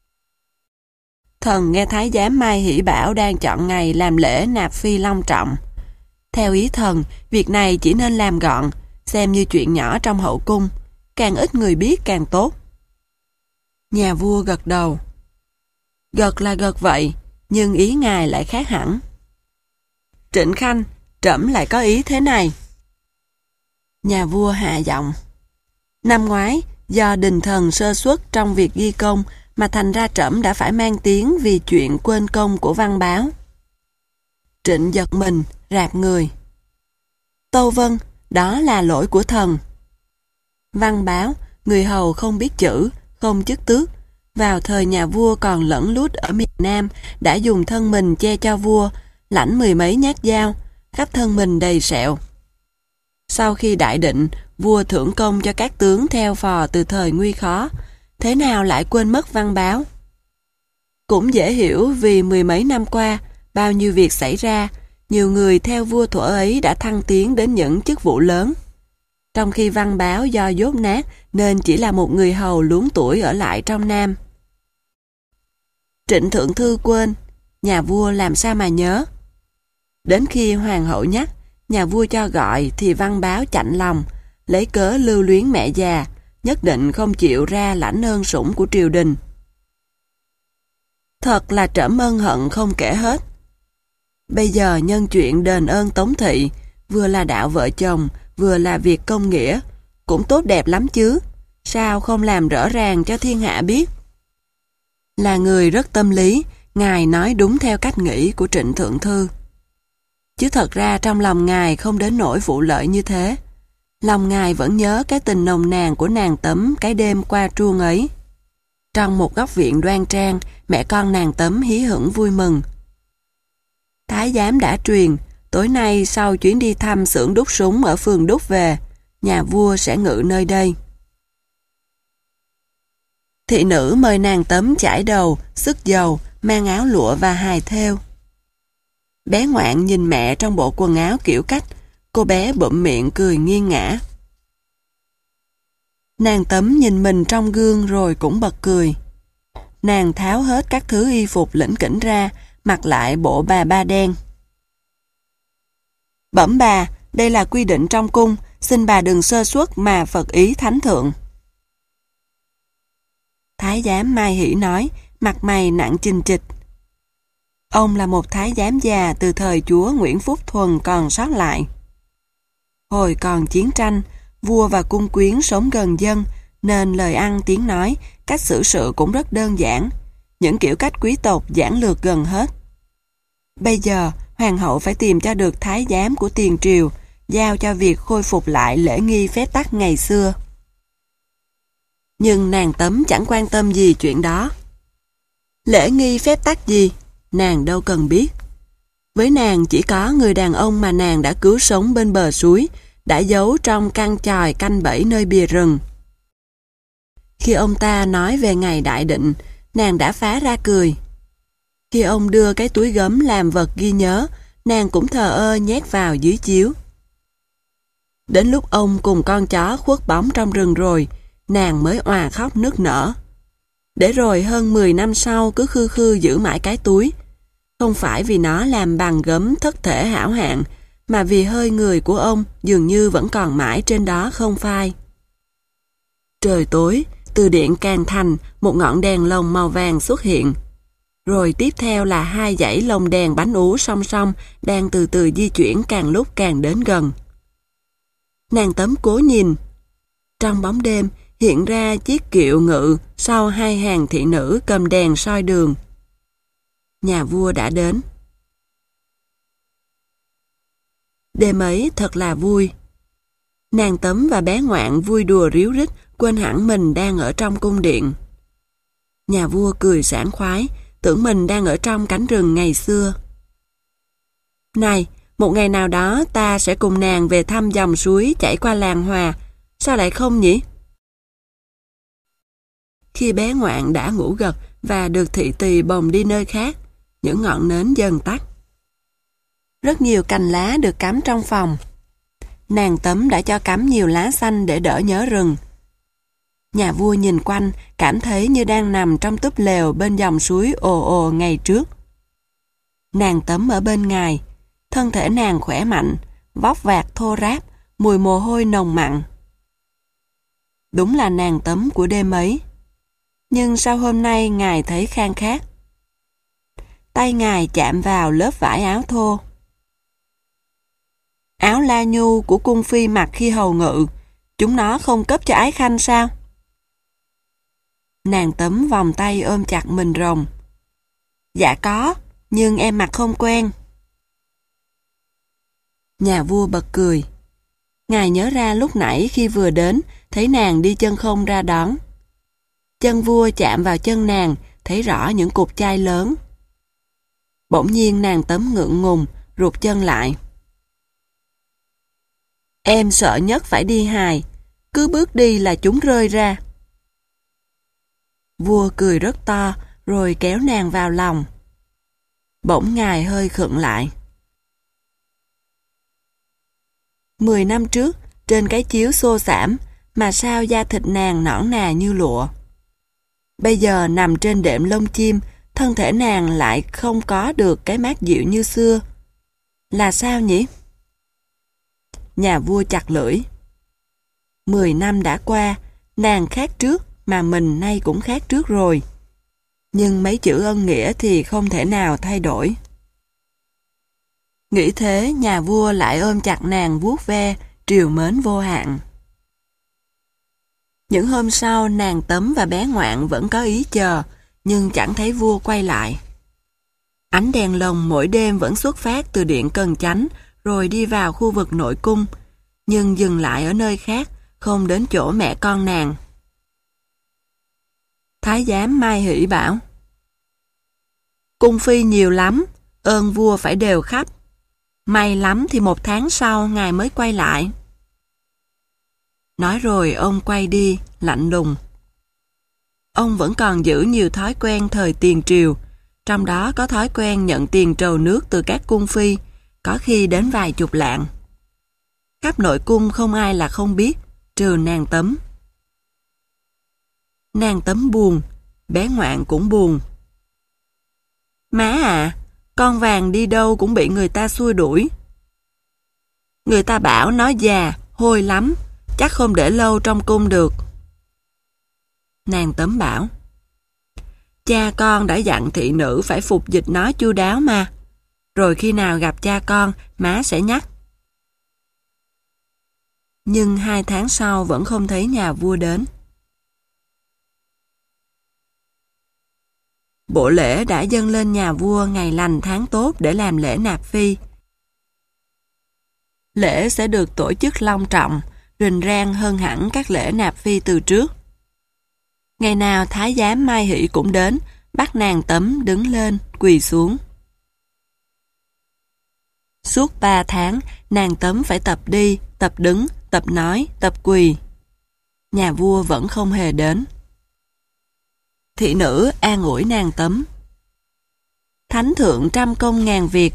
Thần nghe thái giám Mai Hỷ bảo đang chọn ngày làm lễ nạp phi long trọng. Theo ý thần, việc này chỉ nên làm gọn, xem như chuyện nhỏ trong hậu cung, càng ít người biết càng tốt. Nhà vua gật đầu. Gật là gật vậy, nhưng ý ngài lại khác hẳn. Trịnh Khanh, trẫm lại có ý thế này. Nhà vua hạ giọng. Năm ngoái, do đình thần sơ suất trong việc ghi công mà thành ra trẫm đã phải mang tiếng vì chuyện quên công của văn báo. Trịnh giật mình, rạp người. Tâu vâng, đó là lỗi của thần. Văn báo, người hầu không biết chữ, không chức tước, vào thời nhà vua còn lẫn lút ở miền Nam, đã dùng thân mình che cho vua, lãnh mười mấy nhát dao, khắp thân mình đầy sẹo. Sau khi đại định, vua thưởng công cho các tướng theo phò từ thời nguy khó, thế nào lại quên mất văn báo? Cũng dễ hiểu vì mười mấy năm qua, bao nhiêu việc xảy ra, nhiều người theo vua thuở ấy đã thăng tiến đến những chức vụ lớn. Trong khi văn báo do dốt nát nên chỉ là một người hầu luống tuổi ở lại trong Nam. Trịnh Thượng Thư quên, nhà vua làm sao mà nhớ? Đến khi hoàng hậu nhắc, nhà vua cho gọi thì văn báo chạnh lòng, lấy cớ lưu luyến mẹ già, nhất định không chịu ra lãnh ơn sủng của triều đình. Thật là trẫm ân hận không kể hết. Bây giờ nhân chuyện đền ơn tống thị, vừa là đạo vợ chồng, vừa là việc công nghĩa, cũng tốt đẹp lắm chứ, sao không làm rõ ràng cho thiên hạ biết? Là người rất tâm lý, ngài nói đúng theo cách nghĩ của Trịnh Thượng Thư. Chứ thật ra trong lòng ngài không đến nỗi vụ lợi như thế. Lòng ngài vẫn nhớ cái tình nồng nàn của nàng Tấm cái đêm qua truông ấy. Trong một góc viện đoan trang, mẹ con nàng Tấm hí hửng vui mừng. Thái giám đã truyền, tối nay sau chuyến đi thăm xưởng đúc súng ở phường Đúc về, nhà vua sẽ ngự nơi đây. Thị nữ mời nàng Tấm chải đầu, sức dầu, mang áo lụa và hài thêu. Bé ngoạn nhìn mẹ trong bộ quần áo kiểu cách, cô bé bụm miệng cười nghiêng ngã. Nàng Tấm nhìn mình trong gương rồi cũng bật cười. Nàng tháo hết các thứ y phục lỉnh kỉnh ra, mặc lại bộ bà ba đen. Bẩm bà, đây là quy định trong cung, xin bà đừng sơ suất mà phật ý thánh thượng. Thái giám Mai Hỷ nói, mặt mày nặng chình chịch. Ông là một thái giám già từ thời chúa Nguyễn Phúc Thuần còn sót lại. Hồi còn chiến tranh, vua và cung quyến sống gần dân, nên lời ăn tiếng nói, cách xử sự cũng rất đơn giản, những kiểu cách quý tộc giản lược gần hết. Bây giờ, hoàng hậu phải tìm cho được thái giám của tiền triều, giao cho việc khôi phục lại lễ nghi phép tắc ngày xưa. Nhưng nàng Tấm chẳng quan tâm gì chuyện đó. Lễ nghi phép tắc gì, nàng đâu cần biết. Với nàng chỉ có người đàn ông mà nàng đã cứu sống bên bờ suối, đã giấu trong căn chòi canh bẫy nơi bìa rừng. Khi ông ta nói về ngày đại định, nàng đã phá ra cười. Khi ông đưa cái túi gấm làm vật ghi nhớ, nàng cũng thờ ơ nhét vào dưới chiếu. Đến lúc ông cùng con chó khuất bóng trong rừng rồi, nàng mới òa khóc nức nở. Để rồi hơn mười năm sau cứ khư khư giữ mãi cái túi. Không phải vì nó làm bằng gấm thất thể hảo hạng, mà vì hơi người của ông dường như vẫn còn mãi trên đó không phai. Trời tối, từ điện càng thành, một ngọn đèn lồng màu vàng xuất hiện. Rồi tiếp theo là hai dãy lồng đèn bánh ú song song đang từ từ di chuyển càng lúc càng đến gần. Nàng Tấm cố nhìn. Trong bóng đêm hiện ra chiếc kiệu ngự sau hai hàng thị nữ cầm đèn soi đường. Nhà vua đã đến. Đêm ấy thật là vui. Nàng Tấm và bé ngoạn vui đùa ríu rít, quên hẳn mình đang ở trong cung điện. Nhà vua cười sảng khoái, tưởng mình đang ở trong cánh rừng ngày xưa. Này, một ngày nào đó ta sẽ cùng nàng về thăm dòng suối chảy qua làng Hòa, sao lại không nhỉ? Khi bé ngoạn đã ngủ gật và được thị tỳ bồng đi nơi khác, những ngọn nến dần tắt. Rất nhiều cành lá được cắm trong phòng. Nàng Tấm đã cho cắm nhiều lá xanh để đỡ nhớ rừng. Nhà vua nhìn quanh, cảm thấy như đang nằm trong túp lều bên dòng suối ồ ồ ngày trước. Nàng Tấm ở bên ngài, thân thể nàng khỏe mạnh, vóc vạc thô ráp, mùi mồ hôi nồng mặn. Đúng là nàng Tấm của đêm ấy. Nhưng sao hôm nay ngài thấy khang khác? tay ngài chạm vào lớp vải áo thô. Áo la nhu của cung phi mặc khi hầu ngự, chúng nó không cấp cho ái khanh sao? Nàng Tấm vòng tay ôm chặt mình rồng. Dạ có, nhưng em mặc không quen. Nhà vua bật cười. Ngài nhớ ra lúc nãy khi vừa đến, thấy nàng đi chân không ra đón. Chân vua chạm vào chân nàng, thấy rõ những cục chai lớn. Bỗng nhiên nàng Tấm ngượng ngùng, rụt chân lại. Em sợ nhất phải đi hài, cứ bước đi là chúng rơi ra. Vua cười rất to, rồi kéo nàng vào lòng. Bỗng ngài hơi khựng lại. Mười năm trước, trên cái chiếu xô xảm, mà sao da thịt nàng nõn nà như lụa. Bây giờ nằm trên đệm lông chim, thân thể nàng lại không có được cái mát dịu như xưa. Là sao nhỉ? Nhà vua chặt lưỡi. Mười năm đã qua, nàng khác trước mà mình nay cũng khác trước rồi. Nhưng mấy chữ ân nghĩa thì không thể nào thay đổi. Nghĩ thế, nhà vua lại ôm chặt nàng vuốt ve, trìu mến vô hạn. Những hôm sau, nàng Tấm và bé Ngoạn vẫn có ý chờ, nhưng chẳng thấy vua quay lại. Ánh đèn lồng mỗi đêm vẫn xuất phát từ điện Cần Chánh, rồi đi vào khu vực nội cung, nhưng dừng lại ở nơi khác, không đến chỗ mẹ con nàng. Thái giám Mai Hỷ bảo: Cung phi nhiều lắm, ơn vua phải đều khắp. May lắm thì một tháng sau ngài mới quay lại. Nói rồi ông quay đi, lạnh lùng. Ông vẫn còn giữ nhiều thói quen thời tiền triều, trong đó có thói quen nhận tiền trầu nước từ các cung phi, có khi đến vài chục lạng. Khắp nội cung không ai là không biết, trừ nàng Tấm. Nàng Tấm buồn, bé Ngoạn cũng buồn. Má à, con vàng đi đâu cũng bị người ta xua đuổi. Người ta bảo nó già, hôi lắm, chắc không để lâu trong cung được. Nàng Tấm bảo: Cha con đã dặn thị nữ phải phục dịch nó chu đáo mà. Rồi khi nào gặp cha con, má sẽ nhắc. Nhưng hai tháng sau vẫn không thấy nhà vua đến. Bộ lễ đã dâng lên nhà vua ngày lành tháng tốt để làm lễ nạp phi. Lễ sẽ được tổ chức long trọng, rình rang hơn hẳn các lễ nạp phi từ trước. Ngày nào thái giám Mai Hỷ cũng đến, bắt nàng Tấm đứng lên, quỳ xuống. Suốt ba tháng, nàng Tấm phải tập đi, tập đứng, tập nói, tập quỳ. Nhà vua vẫn không hề đến. Thị nữ an ủi nàng Tấm: Thánh thượng trăm công ngàn việc.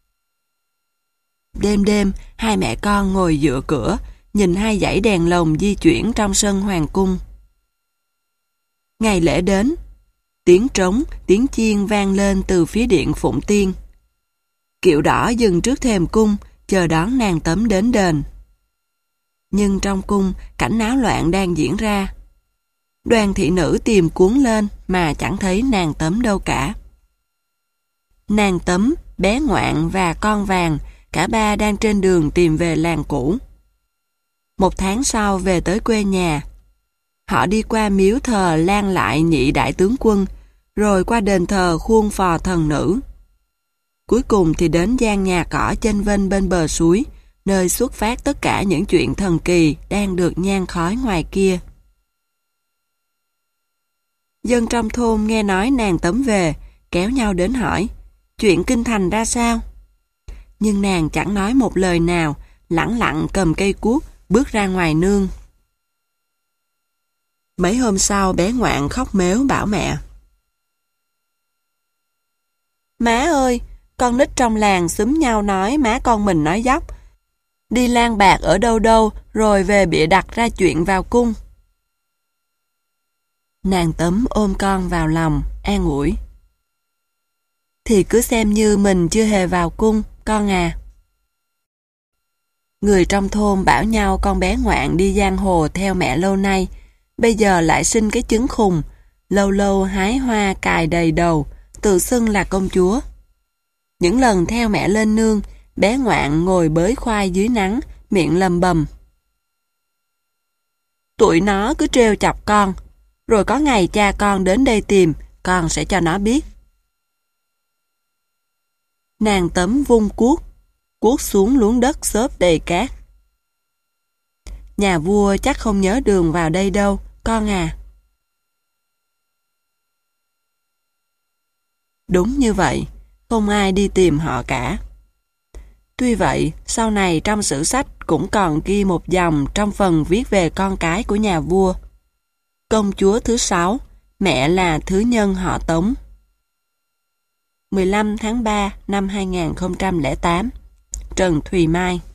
Đêm đêm, hai mẹ con ngồi dựa cửa, nhìn hai dãy đèn lồng di chuyển trong sân hoàng cung. Ngày lễ đến, tiếng trống, tiếng chiên vang lên từ phía điện Phụng Tiên. Kiệu đỏ dừng trước thềm cung, chờ đón nàng Tấm đến đền. Nhưng trong cung, cảnh náo loạn đang diễn ra. Đoàn thị nữ tìm cuốn lên mà chẳng thấy nàng Tấm đâu cả. Nàng Tấm, bé Ngoạn và con vàng, cả ba đang trên đường tìm về làng cũ. Một tháng sau về tới quê nhà. Họ đi qua miếu thờ Lan Lại Nhị Đại Tướng Quân, rồi qua đền thờ Khuôn Phò Thần Nữ. Cuối cùng thì đến gian nhà cỏ chênh vênh bên bờ suối, nơi xuất phát tất cả những chuyện thần kỳ đang được nhang khói ngoài kia. Dân trong thôn nghe nói nàng Tấm về, kéo nhau đến hỏi, chuyện kinh thành ra sao? Nhưng nàng chẳng nói một lời nào, lẳng lặng cầm cây cuốc, bước ra ngoài nương. Mấy hôm sau bé Ngoạn khóc mếu bảo mẹ: Má ơi, con nít trong làng xúm nhau nói má con mình nói dóc. Đi lang bạc ở đâu đâu rồi về bịa đặt ra chuyện vào cung. Nàng Tấm ôm con vào lòng, an ủi: Thì cứ xem như mình chưa hề vào cung, con à. Người trong thôn bảo nhau con bé Ngoạn đi giang hồ theo mẹ lâu nay, bây giờ lại sinh cái chứng khùng, lâu lâu hái hoa cài đầy đầu, tự xưng là công chúa. Những lần theo mẹ lên nương, bé ngoạn ngồi bới khoai dưới nắng, miệng lầm bầm. Tụi nó cứ trêu chọc con, rồi có ngày cha con đến đây tìm, con sẽ cho nó biết. Nàng Tấm vung cuốc, cuốc xuống luống đất xốp đầy cát. Nhà vua chắc không nhớ đường vào đây đâu, con à. Đúng như vậy, không ai đi tìm họ cả. Tuy vậy, sau này trong sử sách cũng còn ghi một dòng trong phần viết về con cái của nhà vua. Công chúa thứ sáu, mẹ là thứ nhân họ Tống. mười lăm tháng ba năm hai nghìn không trăm lẻ tám, Trần Thùy Mai.